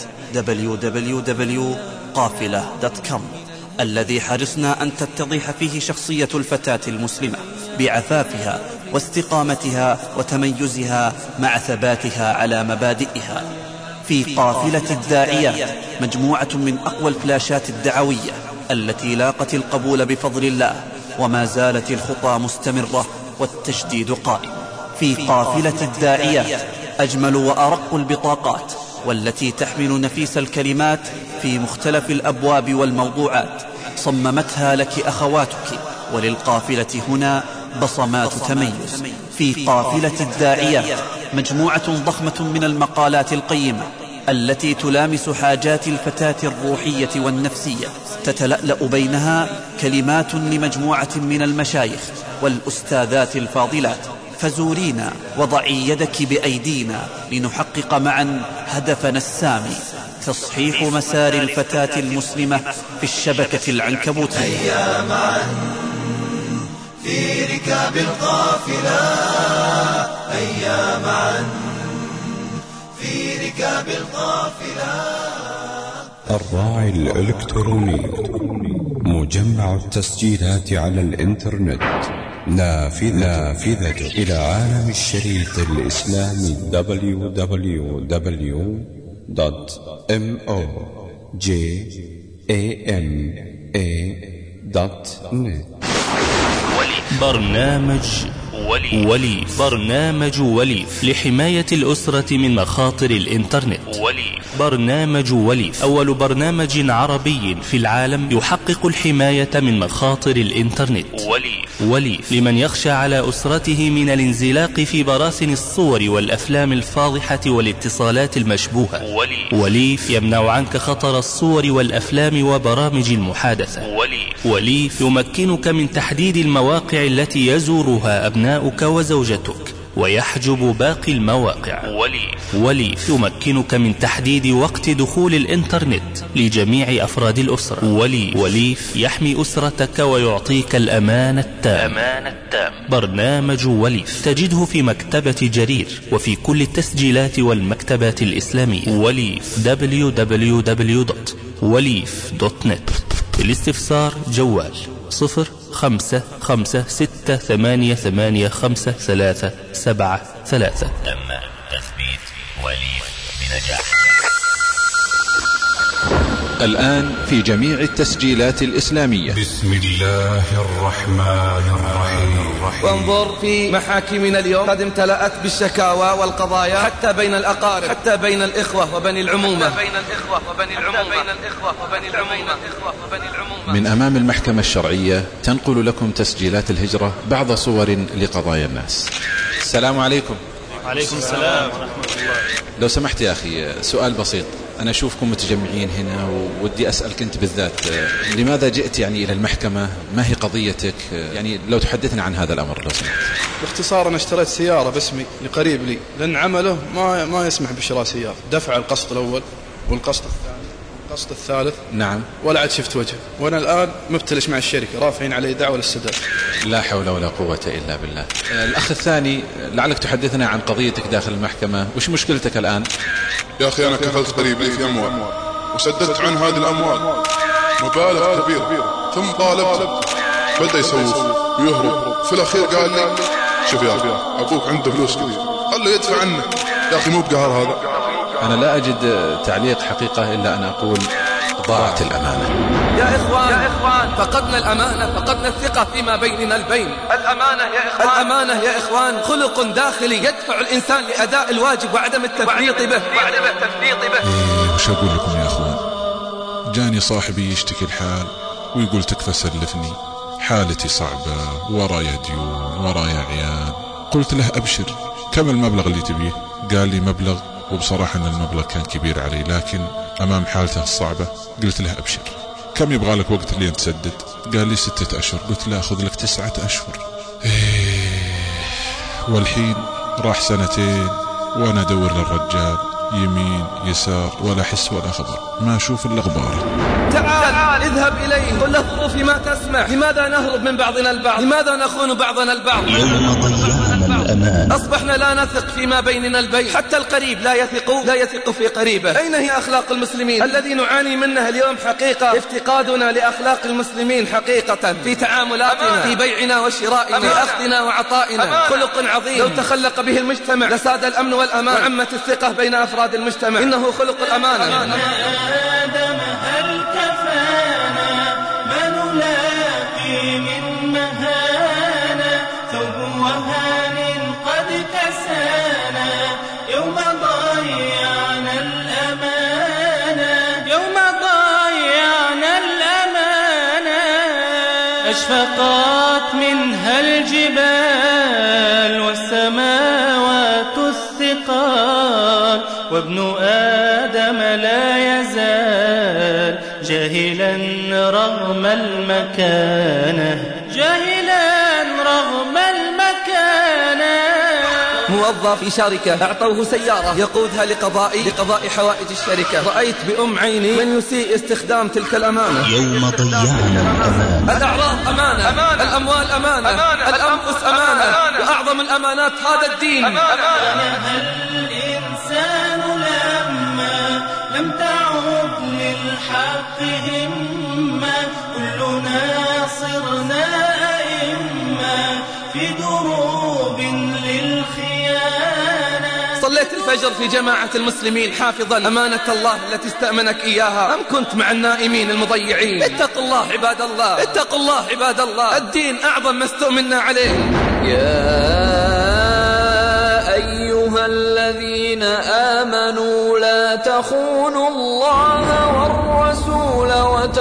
www.qafila.com، الذي حرصنا أن تتضح فيه شخصية الفتاة المسلمة بعفافها واستقامتها وتميزها مع ثباتها على مبادئها. في قافلة الداعيات مجموعة من أقوى الفلاشات الدعوية التي لاقت القبول بفضل الله، وما زالت الخطى مستمرة والتجديد قائم. في قافلة الداعيات أجمل وأرق البطاقات، والتي تحمل نفيس الكلمات في مختلف الأبواب والموضوعات، صممتها لك أخواتك، وللقافلة هنا بصمات تميز. في قافلة الداعيات مجموعة ضخمة من المقالات القيمة التي تلامس حاجات الفتاة الروحية والنفسية، تتلألأ بينها كلمات لمجموعة من المشايخ والأستاذات الفاضلات. فزورينا وضعي يدك بأيدينا لنحقق معا هدفنا السامي، تصحيح مسار الفتاة المسلمة في الشبكة العنكبوتية.
هيا معا في ركاب القافلة، هيا معا في ركاب القافلة.
الراعي الإلكتروني مجمع التسجيلات على الإنترنت، نافذة إلى عالم الشريط الإسلامي www.mojama.net.
برنامج وليف لحماية الأسرة من مخاطر الإنترنت. برنامج وليف أول برنامج عربي في العالم يحقق الحماية من مخاطر الإنترنت. وليف لمن يخشى على أسرته من الانزلاق في براثن الصور والأفلام الفاضحة والاتصالات المشبوهة. وليف يمنع عنك خطر الصور والأفلام وبرامج المحادثة. وليف يمكنك من تحديد المواقع التي يزورها أبناؤك وزوجتك ويحجب باقي المواقع. وليف يمكنك من تحديد وقت دخول الإنترنت لجميع أفراد الأسرة. وليف يحمي أسرتك ويعطيك الأمان التام. برنامج وليف تجده في مكتبة جرير وفي كل التسجيلات والمكتبات الإسلامية. وليف www.walif.net. الاستفسار جوال 0556885373. تم تثبيت وليف بنجاح.
الآن في جميع التسجيلات الإسلامية.
بسم الله الرحمن الرحيم.
وانظر في محاكمنا اليوم قد امتلأت بالشكاوى والقضايا حتى بين الأقارب، حتى بين الإخوة وبني العمومة.
من أمام المحكمة الشرعية تنقل لكم تسجيلات الهجرة بعض صور لقضايا الناس. السلام عليكم.
وعليكم السلام ورحمة الله.
لو سمحت يا أخي سؤال بسيط، أنا أشوفكم متجمعين هنا ودي أسألك أنت بالذات، لماذا جئت يعني إلى المحكمة؟ ما هي قضيتك؟ يعني لو تحدثنا عن هذا الأمر لو سمحت.
باختصار أنا اشتريت سيارة باسمي لقريب لي، لأن عمله ما يسمح بشراء سيارة. دفع القسط الأول والقسط الثاني والقسط الثالث.
نعم.
ولا عاد شفت وجهه، وأنا الآن مبتلش مع الشركة، رافعين علي دعوة للسداد.
لا حول ولا قوة إلا بالله. الأخ الثاني لعلك تحدثنا عن قضيتك داخل المحكمة، وش مشكلتك الآن؟
يا أخي أنا كفلت قريب لي في أموال وسددت عن هذه الأموال مبالغ كبيرة، ثم طالبت بدأ يسوف ويهرب. في الأخير قال لي شوف يا أخي أبوك عنده فلوس كثير، قال له يدفع عنه. يا أخي مو بقهر هذا.
أنا لا أجد تعليق حقيقة إلا أن أقول ضاعت الأمانة.
يا إخوان فقدنا الأمانة، فقدنا الثقة فيما بيننا البين. الأمانة يا إخوان خلق داخلي يدفع الإنسان لأداء الواجب وعدم التفريط به.
وش أقول لكم يا أخوان، جاني صاحبي يشتكي الحال ويقول تكفى سلفني، حالتي صعبة، ورايا ديون، ورايا عيال. قلت له أبشر، كم المبلغ اللي تبيه؟ قال لي مبلغ، وبصراحة أن المبلغ كان كبير علي، لكن أمام حالته الصعبة قلت له أبشر. كم يبغى لك وقت لين تسدد؟ قال لي 6 أشهر. قلت له أخذ لك 9 أشهر. والحين راح 2 وأنا أدور للرجال يمين يسار ولا حس ولا خبر، ما أشوف إلا غباره.
تعال اذهب إليه، قل له الظروف ما تسمح. لماذا نهرب من بعضنا البعض؟ لماذا نخون بعضنا البعض؟
يوم ضيعنا الأمان.
أصبحنا لا نثق فيما بيننا البين، حتى القريب لا يثق في قريبه. أين هي أخلاق المسلمين؟ الذي نعاني منها اليوم حقيقة افتقادنا لأخلاق المسلمين حقيقة في تعاملاتنا، في بيعنا وشرائنا، في أخذنا وعطائنا. خلق عظيم لو تخلق به المجتمع لساد الأمن والأمان وعمت الثقة بين أفراد المجتمع. إنه خلق الأمانة.
آدم هل كفانا ما نلاقي من مهانة، ثوب وهان قد كسانا يوم ضيعنا الأمانة، يوم ضيعنا الأمانة. أشفقت منها الجبال والسماوات الثقال، وابن آدم لا يزال جاهلا رغم المكانة، جاهلا رغم المكانة.
موظف في شركة أعطوه سيارة يقودها لقضاء حوائج الشركة. رأيت بأم عيني من يسيء استخدام تلك الأمانة.
يوم ضيعنا الأمانة.
الأعراض أمانة، الأموال أمانة، الأنفس أمانة، وأعظم الأمانات هذا الدين.
الإنسان لما لم تعد للحق همة كلنا صرنا أئمة في دروب للخيانة.
صليت الفجر في جماعة المسلمين حافظا أمانة الله التي استأمنك إياها، أم كنت مع النائمين المضيعين؟ اتقوا الله عباد الله، اتقوا الله عباد الله، الدين أعظم ما استؤمنا عليه.
يا أيها الذين آمنوا لا تخونوا الله والرسول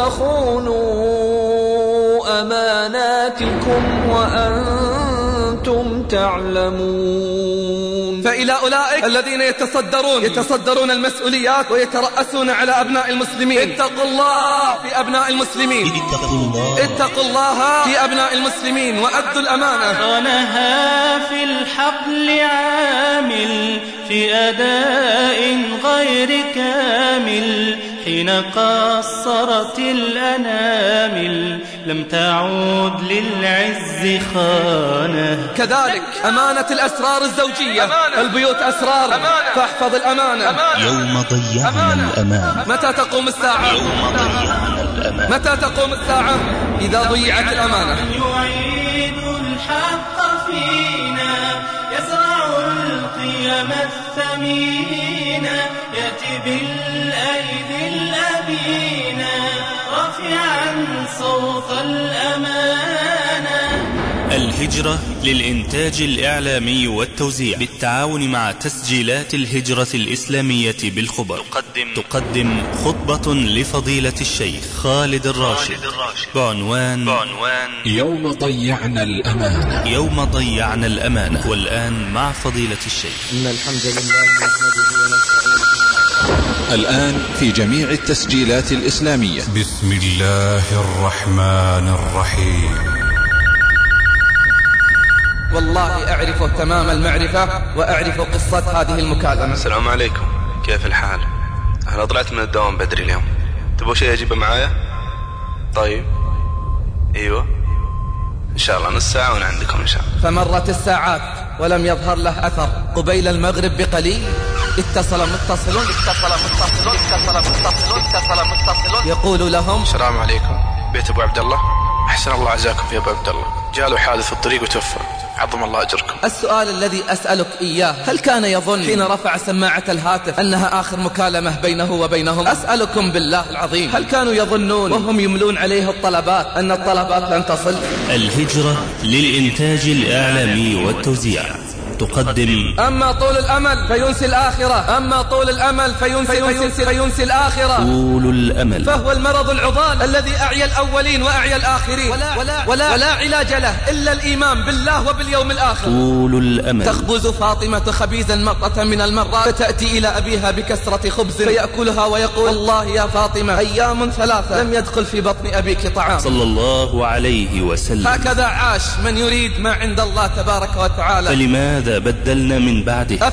وتخونوا أماناتكم وأنتم تعلمون.
فإلى أولئك الذين يتصدرون المسؤوليات ويترأسون على أبناء المسلمين، اتقوا الله في أبناء المسلمين، اتقوا الله في أبناء المسلمين وأدوا الأمانة.
ونهى في الحقل عامل في أداء غير كامل حين قصرت الأنامل لم تعود للعز خانة.
كذلك أمانة الأسرار الزوجية، البيوت أسرار، فاحفظ الأمانة.
يوم ضيعنا الأمانة.
متى تقوم الساعة؟ متى تقوم الساعة؟ إذا ضيعت الأمانة.
يعيد الحق فينا يزرع القيم الثمينة يأتي بالأيدي الأبينة رافعا صوت الأمانة.
الهجرة للإنتاج الإعلامي والتوزيع بالتعاون مع تسجيلات الهجرة الإسلامية بالخبر تقدم خطبة لفضيلة الشيخ خالد الراشد بعنوان
يوم ضيعنا الأمانة.
يوم ضيعنا الأمانة. والآن مع فضيلة الشيخ.
إن الحمد لله نحمده ونستعينه.
الآن في جميع التسجيلات الإسلامية.
بسم الله الرحمن الرحيم.
والله أعرف تمام المعرفة وأعرف قصة هذه المكالمة.
السلام عليكم، كيف الحال؟ أنا طلعت من الدوام بدري اليوم، تبغوا شيء أجيبه معايا؟ طيب أيوة إن شاء الله نص ساعة وأنا عندكم إن شاء الله.
فمرت الساعات ولم يظهر له أثر. قبيل المغرب بقليل اتصل متصل يقول لهم:
السلام عليكم، بيت أبو عبد الله. أحسن الله عزاكم في أبو عبد الله، جاله حادث في الطريق وتوفى، عظم الله أجركم.
السؤال الذي أسألك إياه، هل كان يظن حين رفع سماعة الهاتف أنها آخر مكالمة بينه وبينهم؟ أسألكم بالله العظيم، هل كانوا يظنون وهم يملون عليه الطلبات أن الطلبات لن تصل؟
الهجرة للإنتاج الإعلامي والتوزيع تقدم:
أما طول الأمل فينسي الآخرة، أما طول الأمل فينسي الآخرة.
طول الأمل
فهو المرض العضال الذي أعيا الأولين وأعيا الآخرين، ولا علاج له إلا الإيمان بالله وباليوم الآخر.
طول الأمل.
تخبز فاطمة خبيزا مرة من المرات، فتأتي إلى أبيها بكسرة خبز فيأكلها ويقول: والله يا فاطمة أيام ثلاثة لم يدخل في بطن أبيك طعام.
صلى الله عليه وسلم.
هكذا عاش من يريد ما عند الله تبارك وتعالى.
فلماذا بدلنا من بعده؟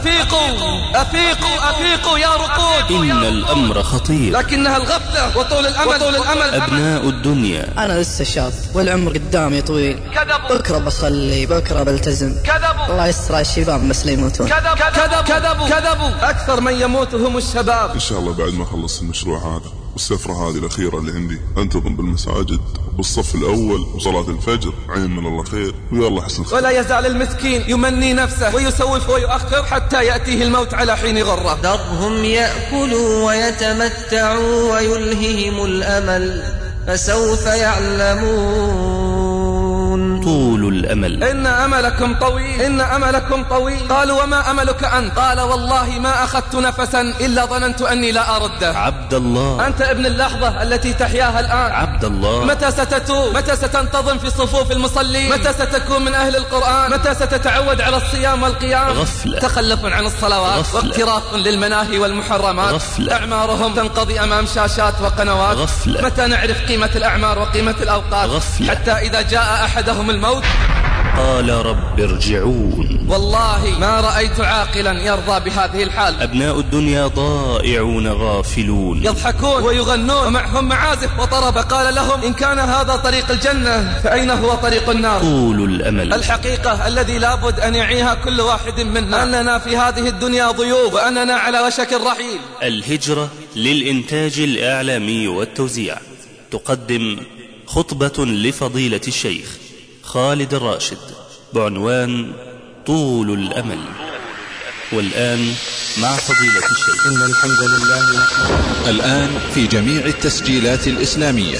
أفيقوا يا رقود،
إن الأمر خطير،
لكنها الغفلة وطول الأمل.
أبناء الدنيا.
أنا لسه شاب والعمر قدامي طويل، بكرة بصلي، بكرة بلتزم، الله يستر الشباب بس لا يموتون.
كذبوا. أكثر من يموت هم الشباب.
إن شاء الله بعد ما أخلص المشروع هذا والسفرة هذه الأخيرة اللي عندي أنتظم بالمساجد بالصف الأول وصلاة الفجر، عين من الله خير ويلا حسن خير.
ولا يزال المسكين يمني نفسه ويسوف ويؤخر حتى يأتيه الموت على حين غره.
ذرهم يأكلوا ويتمتعوا ويلههم الأمل فسوف يعلمون.
طول الأمل.
إن أملكم طويل. قالوا: وما أملك أنت؟ قال: والله ما أخذت نفسا إلا ظننت أني لا أرده.
عبد الله،
أنت ابن اللحظة التي تحياها الآن.
عبد الله،
متى ستتوب؟ متى ستنتظم في صفوف المصلين؟ متى ستكون من أهل القرآن؟ متى ستتعود على الصيام والقيام؟
غفلة.
تخلف عن الصلوات، واقتراف للمناهي والمحرمات.
غفلة.
أعمارهم تنقضي أمام شاشات وقنوات.
غفلة.
متى نعرف قيمة الأعمار وقيمة الأوقات؟
غفلة.
حتى إذا جاء أحدهم الموت
قال رب ارجعون.
والله ما رأيت عاقلا يرضى بهذه الحال.
أبناء الدنيا ضائعون غافلون،
يضحكون ويغنون ومعهم معازف وطرب. قال لهم إن كان هذا طريق الجنة فأين هو طريق النار؟
طول الأمل.
الحقيقة الذي لابد أن يعيها كل واحد منا أننا في هذه الدنيا ضيوف وأننا على وشك الرحيل.
الهجرة للإنتاج الإعلامي والتوزيع تقدم خطبة لفضيلة الشيخ خالد الراشد بعنوان طول الأمل. والآن مع فضيلة الشيخ.
إن الحمد لله.
الآن في جميع التسجيلات الإسلامية.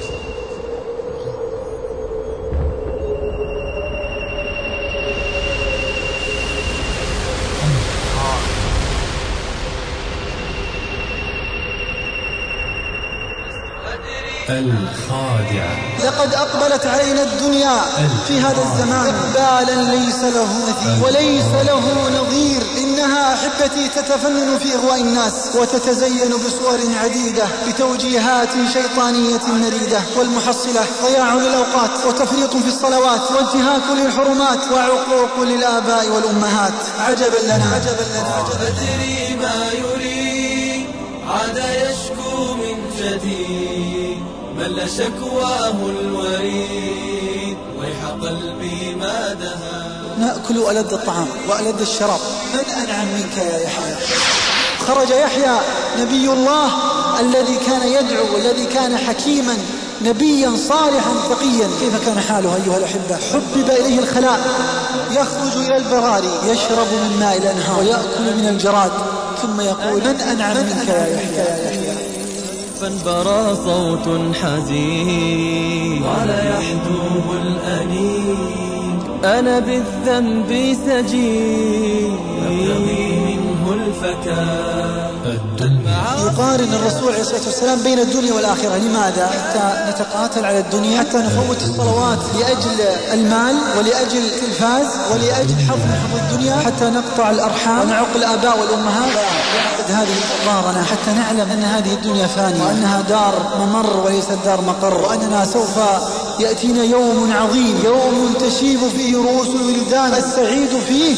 الخادعة.
لقد أقبلت علينا الدنيا في هذا الزمان إقبالا ليس له مثيل وليس له نظير. إنها أحبتي تتفنن في إغواء الناس وتتزين بصور عديدة بتوجيهات شيطانية مريدة، والمحصلة ضياع للأوقات وتفريط في الصلوات وانتهاك للحرمات وعقوق للآباء والأمهات. عجبا لنا عجبا لنا.
أدري ما يريد عاد يشكو من جديد مل شكواه الوريد ويح قلبي ما دها.
نأكل ألذ الطعام وألذ الشراب، من أنعم منك يا يحيى؟ خرج يحيى نبي الله الذي كان يدعو والذي كان حكيما نبيا صالحا تقيا. كيف كان حاله أيها الأحبة؟ حبب إليه الخلاء، يخرج إلى البراري يشرب من ماء الأنهار ويأكل من الجراد، ثم يقول من أنعم منك يا يحيى؟
فانبرى صوت حزين ولا يحدوه الأنين أنا بالذنب سجين أبتغي منه الفكاة.
يقارن الرسول عليه الصلاة والسلام بين الدنيا والآخرة. لماذا؟ حتى نتقاتل على الدنيا، حتى نفوت الصلوات لأجل المال ولأجل التلفاز ولأجل حظ من حظ الدنيا، حتى نقطع الأرحام ونعق الآباء والأمهات. يعقد هذه الأضرارنا حتى نعلم أن هذه الدنيا فانية وأنها دار ممر وليست دار مقر، وأننا سوف يأتينا يوم عظيم، يوم تشيب فيه رؤوس الولدان. السعيد فيه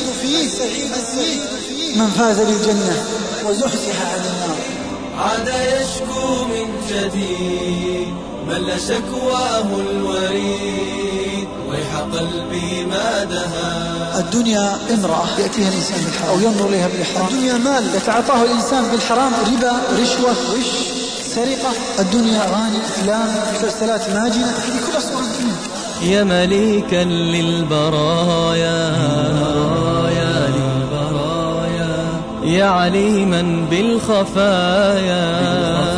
من فاز بالجنة وزحزح عن النار.
عاد يشكو من جديد مل شكواه الوريد ويح قلبي ما دها.
الدنيا امرأة يأتيها الإنسان بالحرام أو ينظر إليها بالحرام. الدنيا مال يتعاطاه الإنسان بالحرام، ربا، رشوة، غش، سرقة. الدنيا أغاني، أفلام، مسلسلات ماجنة، هذه كل أصور الدنيا.
يا مليكا للبرايا يا عليما بالخفايا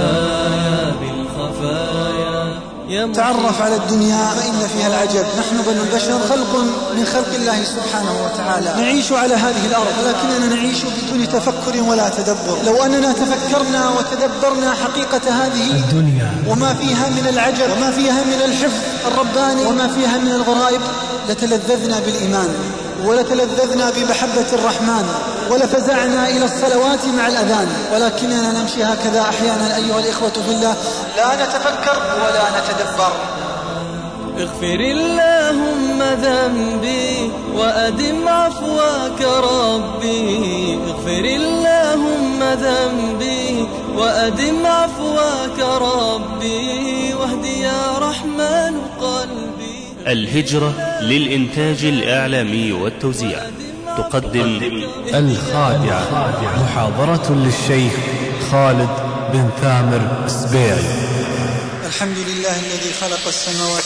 تعرف على الدنيا فإن فيها العجب. نحن بنو البشر خلق من خلق الله سبحانه وتعالى، نعيش على هذه الأرض ولكننا نعيش بدون تفكر ولا تدبر. لو أننا تفكرنا وتدبرنا حقيقة هذه الدنيا وما فيها من العجب وما فيها من الحفظ الرباني وما فيها من الغرائب لتلذذنا بالإيمان ولتلذذنا بمحبة الرحمن ولفزعنا إلى الصلوات مع الأذان. ولكننا نمشي هكذا أحيانا أيها الإخوة في الله، لا نتفكر ولا نتدبر.
اغفر اللهم ذنبي وأدم عفواك ربي. اغفر اللهم ذنبي وأدم عفواك ربي واهدي يا رحمن قلبي.
الهجرة للإنتاج الإعلامي والتوزيع تقدم
الخادعة، محاضرة للشيخ خالد بن ثامر السبيعي.
الحمد لله الذي خلق السماوات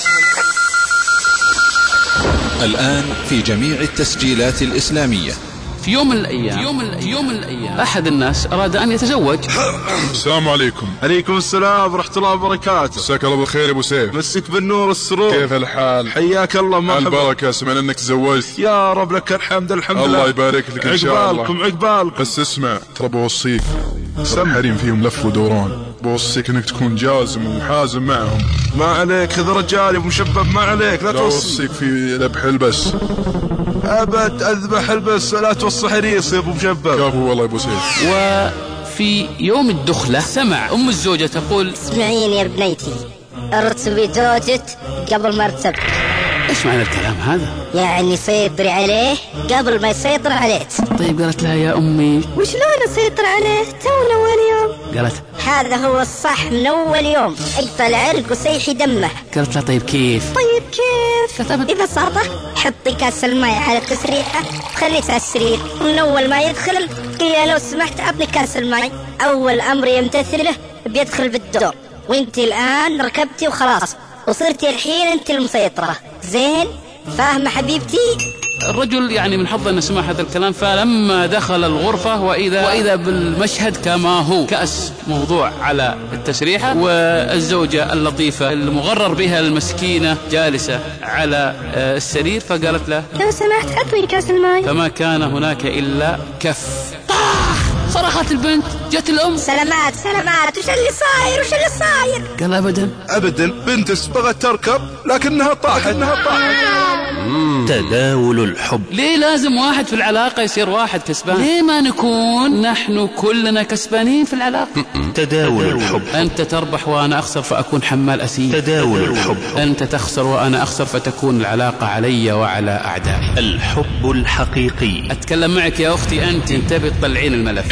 الآن في جميع التسجيلات الإسلامية.
في يوم من الأيام أحد الناس أراد أن يتزوج.
السلام عليكم.
عليكم السلام ورحمة الله وبركاته.
مساك الله بالخير يا أبو سيف.
مسك بالنور والسرور.
كيف الحال؟
حياك الله. مرحبا.
البركة، سمعنا أنك تزوجت.
يا رب لك الحمد لله.
الله يبارك لك إن شاء الله.
عقبالكم.
بس اسمع، ترى بوصيك الحريم فيهم لف ودوران، بوصيك أنك تكون جازم وحازم معهم.
ما عليك، خذ رجالي ومشبب، ما عليك، لا توصي.
اوصيك في ذبح البس.
أبد أذبح البس، لا توصي حريص يا أبو مشبب.
كفو والله يا أبو سيف.
وفي يوم الدخلة سمع أم الزوجة تقول:
اسمعيني يا بنيتي، ارتبي زوجك قبل ما ارتب.
إيش معنى الكلام هذا؟
يعني سيطري عليه قبل ما يسيطر عليك.
طيب قالت لها يا أمي
وشلون أسيطر عليه؟ تو أول يوم.
قالت
هذا هو الصح من أول يوم، اقطع العرق وسيحي دمه.
قالت لها طيب كيف؟
طيب كيف؟ إذا صارته حطي كاس الماء على التسريحة خليه على السرير، ومن أول ما يدخل قيا لو سمحت أعطني كاس الماء. أول أمر يمتثله بيدخل بالدور، وانت الآن ركبتي وخلاص وصرتي الحين انت المسيطرة. زين فاهمة حبيبتي؟
الرجل يعني من حظه أن سمع هذا الكلام، فلما دخل الغرفة وإذا بالمشهد كما هو، كأس موضوع على التسريحة، والزوجة اللطيفة المغرر بها المسكينة جالسة على السرير، فقالت له
لو سمحت أعطني كاس الماء.
فما كان هناك إلا كف. صرخت البنت، جت الأم
سلامات سلامات، وش اللي صاير؟
قال أبدا
بنتس بغت تركب لكنها طاحت.
تداول الحب.
ليه لازم واحد في العلاقة يصير واحد كسبان؟ ليه ما نكون نحن كلنا كسبانين في العلاقة؟
تداول الحب.
أنت تربح وأنا أخسر فأكون حمال أسير.
تداول الحب.
أنت تخسر وأنا أخسر فتكون العلاقة علي وعلى أعدائي.
الحب الحقيقي.
أتكلم معك يا أختي، أنت انتبه تطلعين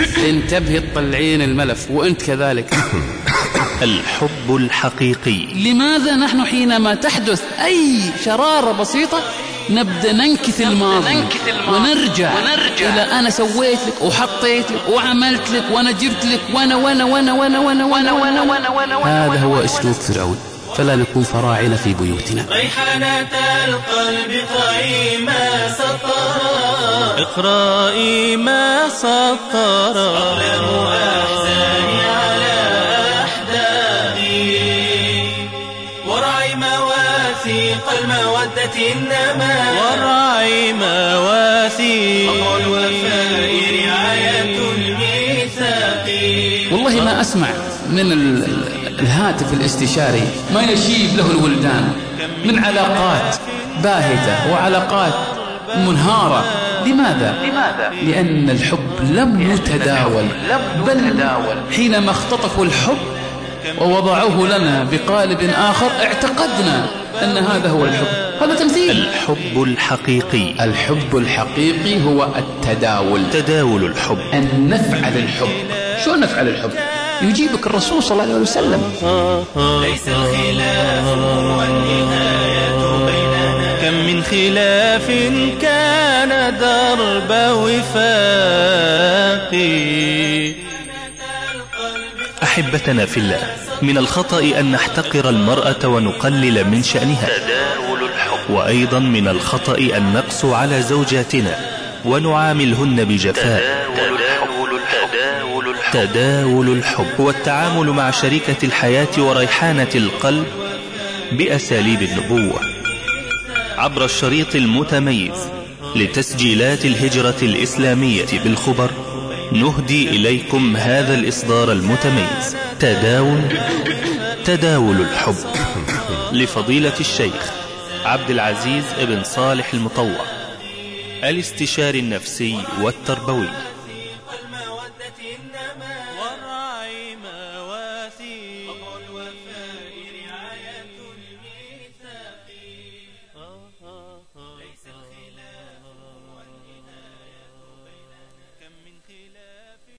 الملف، وأنت كذلك.
الحب الحقيقي.
لماذا نحن حينما تحدث أي شرارة بسيطة نبدأ ننكث الماضي ونرجع إلى أنا سويت لك وحطيت لك وعملت لك وأنا جبت لك وأنا وأنا وأنا وأنا وأنا وأنا وأنا وأنا وأنا وأنا. هذا هو أسلوب فرعون، فلا نكون فراعنة في بيوتنا.
ريحانة القلب اقرأي ما سطر، اقرأي ما سطر، أقلام أحزاني على أحداثي، ورعي مواثيق المودة إنما، ورعي مواثيق الوفاء رعاية الميثاق.
والله ما أسمع من الهاتف الاستشاري ما يشيب له الولدان من علاقات باهتة وعلاقات منهارة. لماذا؟ لأن الحب لم يتداول، بل حينما اختطفوا الحب ووضعوه لنا بقالب آخر اعتقدنا أن هذا هو الحب. هذا تمثيل.
الحب
الحقيقي هو التداول.
تداول الحب.
أن نفعل الحب. شو نفعل الحب؟ يجيبك الرسول صلى الله عليه وسلم.
ليس الخلاف والنهاية بيننا، كم من خلاف كان درب وفاق.
أحبتنا في الله، من الخطأ أن نحتقر المرأة ونقلل من شأنها.
تداول الحب.
وأيضا من الخطأ أن نقسو على زوجاتنا ونعاملهن بجفاء. تداول الحب هو التعامل مع شريكة الحياة وريحانة القلب بأساليب النبوة. عبر الشريط المتميز لتسجيلات الهجرة الإسلامية بالخبر نهدي إليكم هذا الإصدار المتميز، تداول الحب، لفضيلة الشيخ عبد العزيز ابن صالح المطوع، الاستشاري النفسي والتربوي.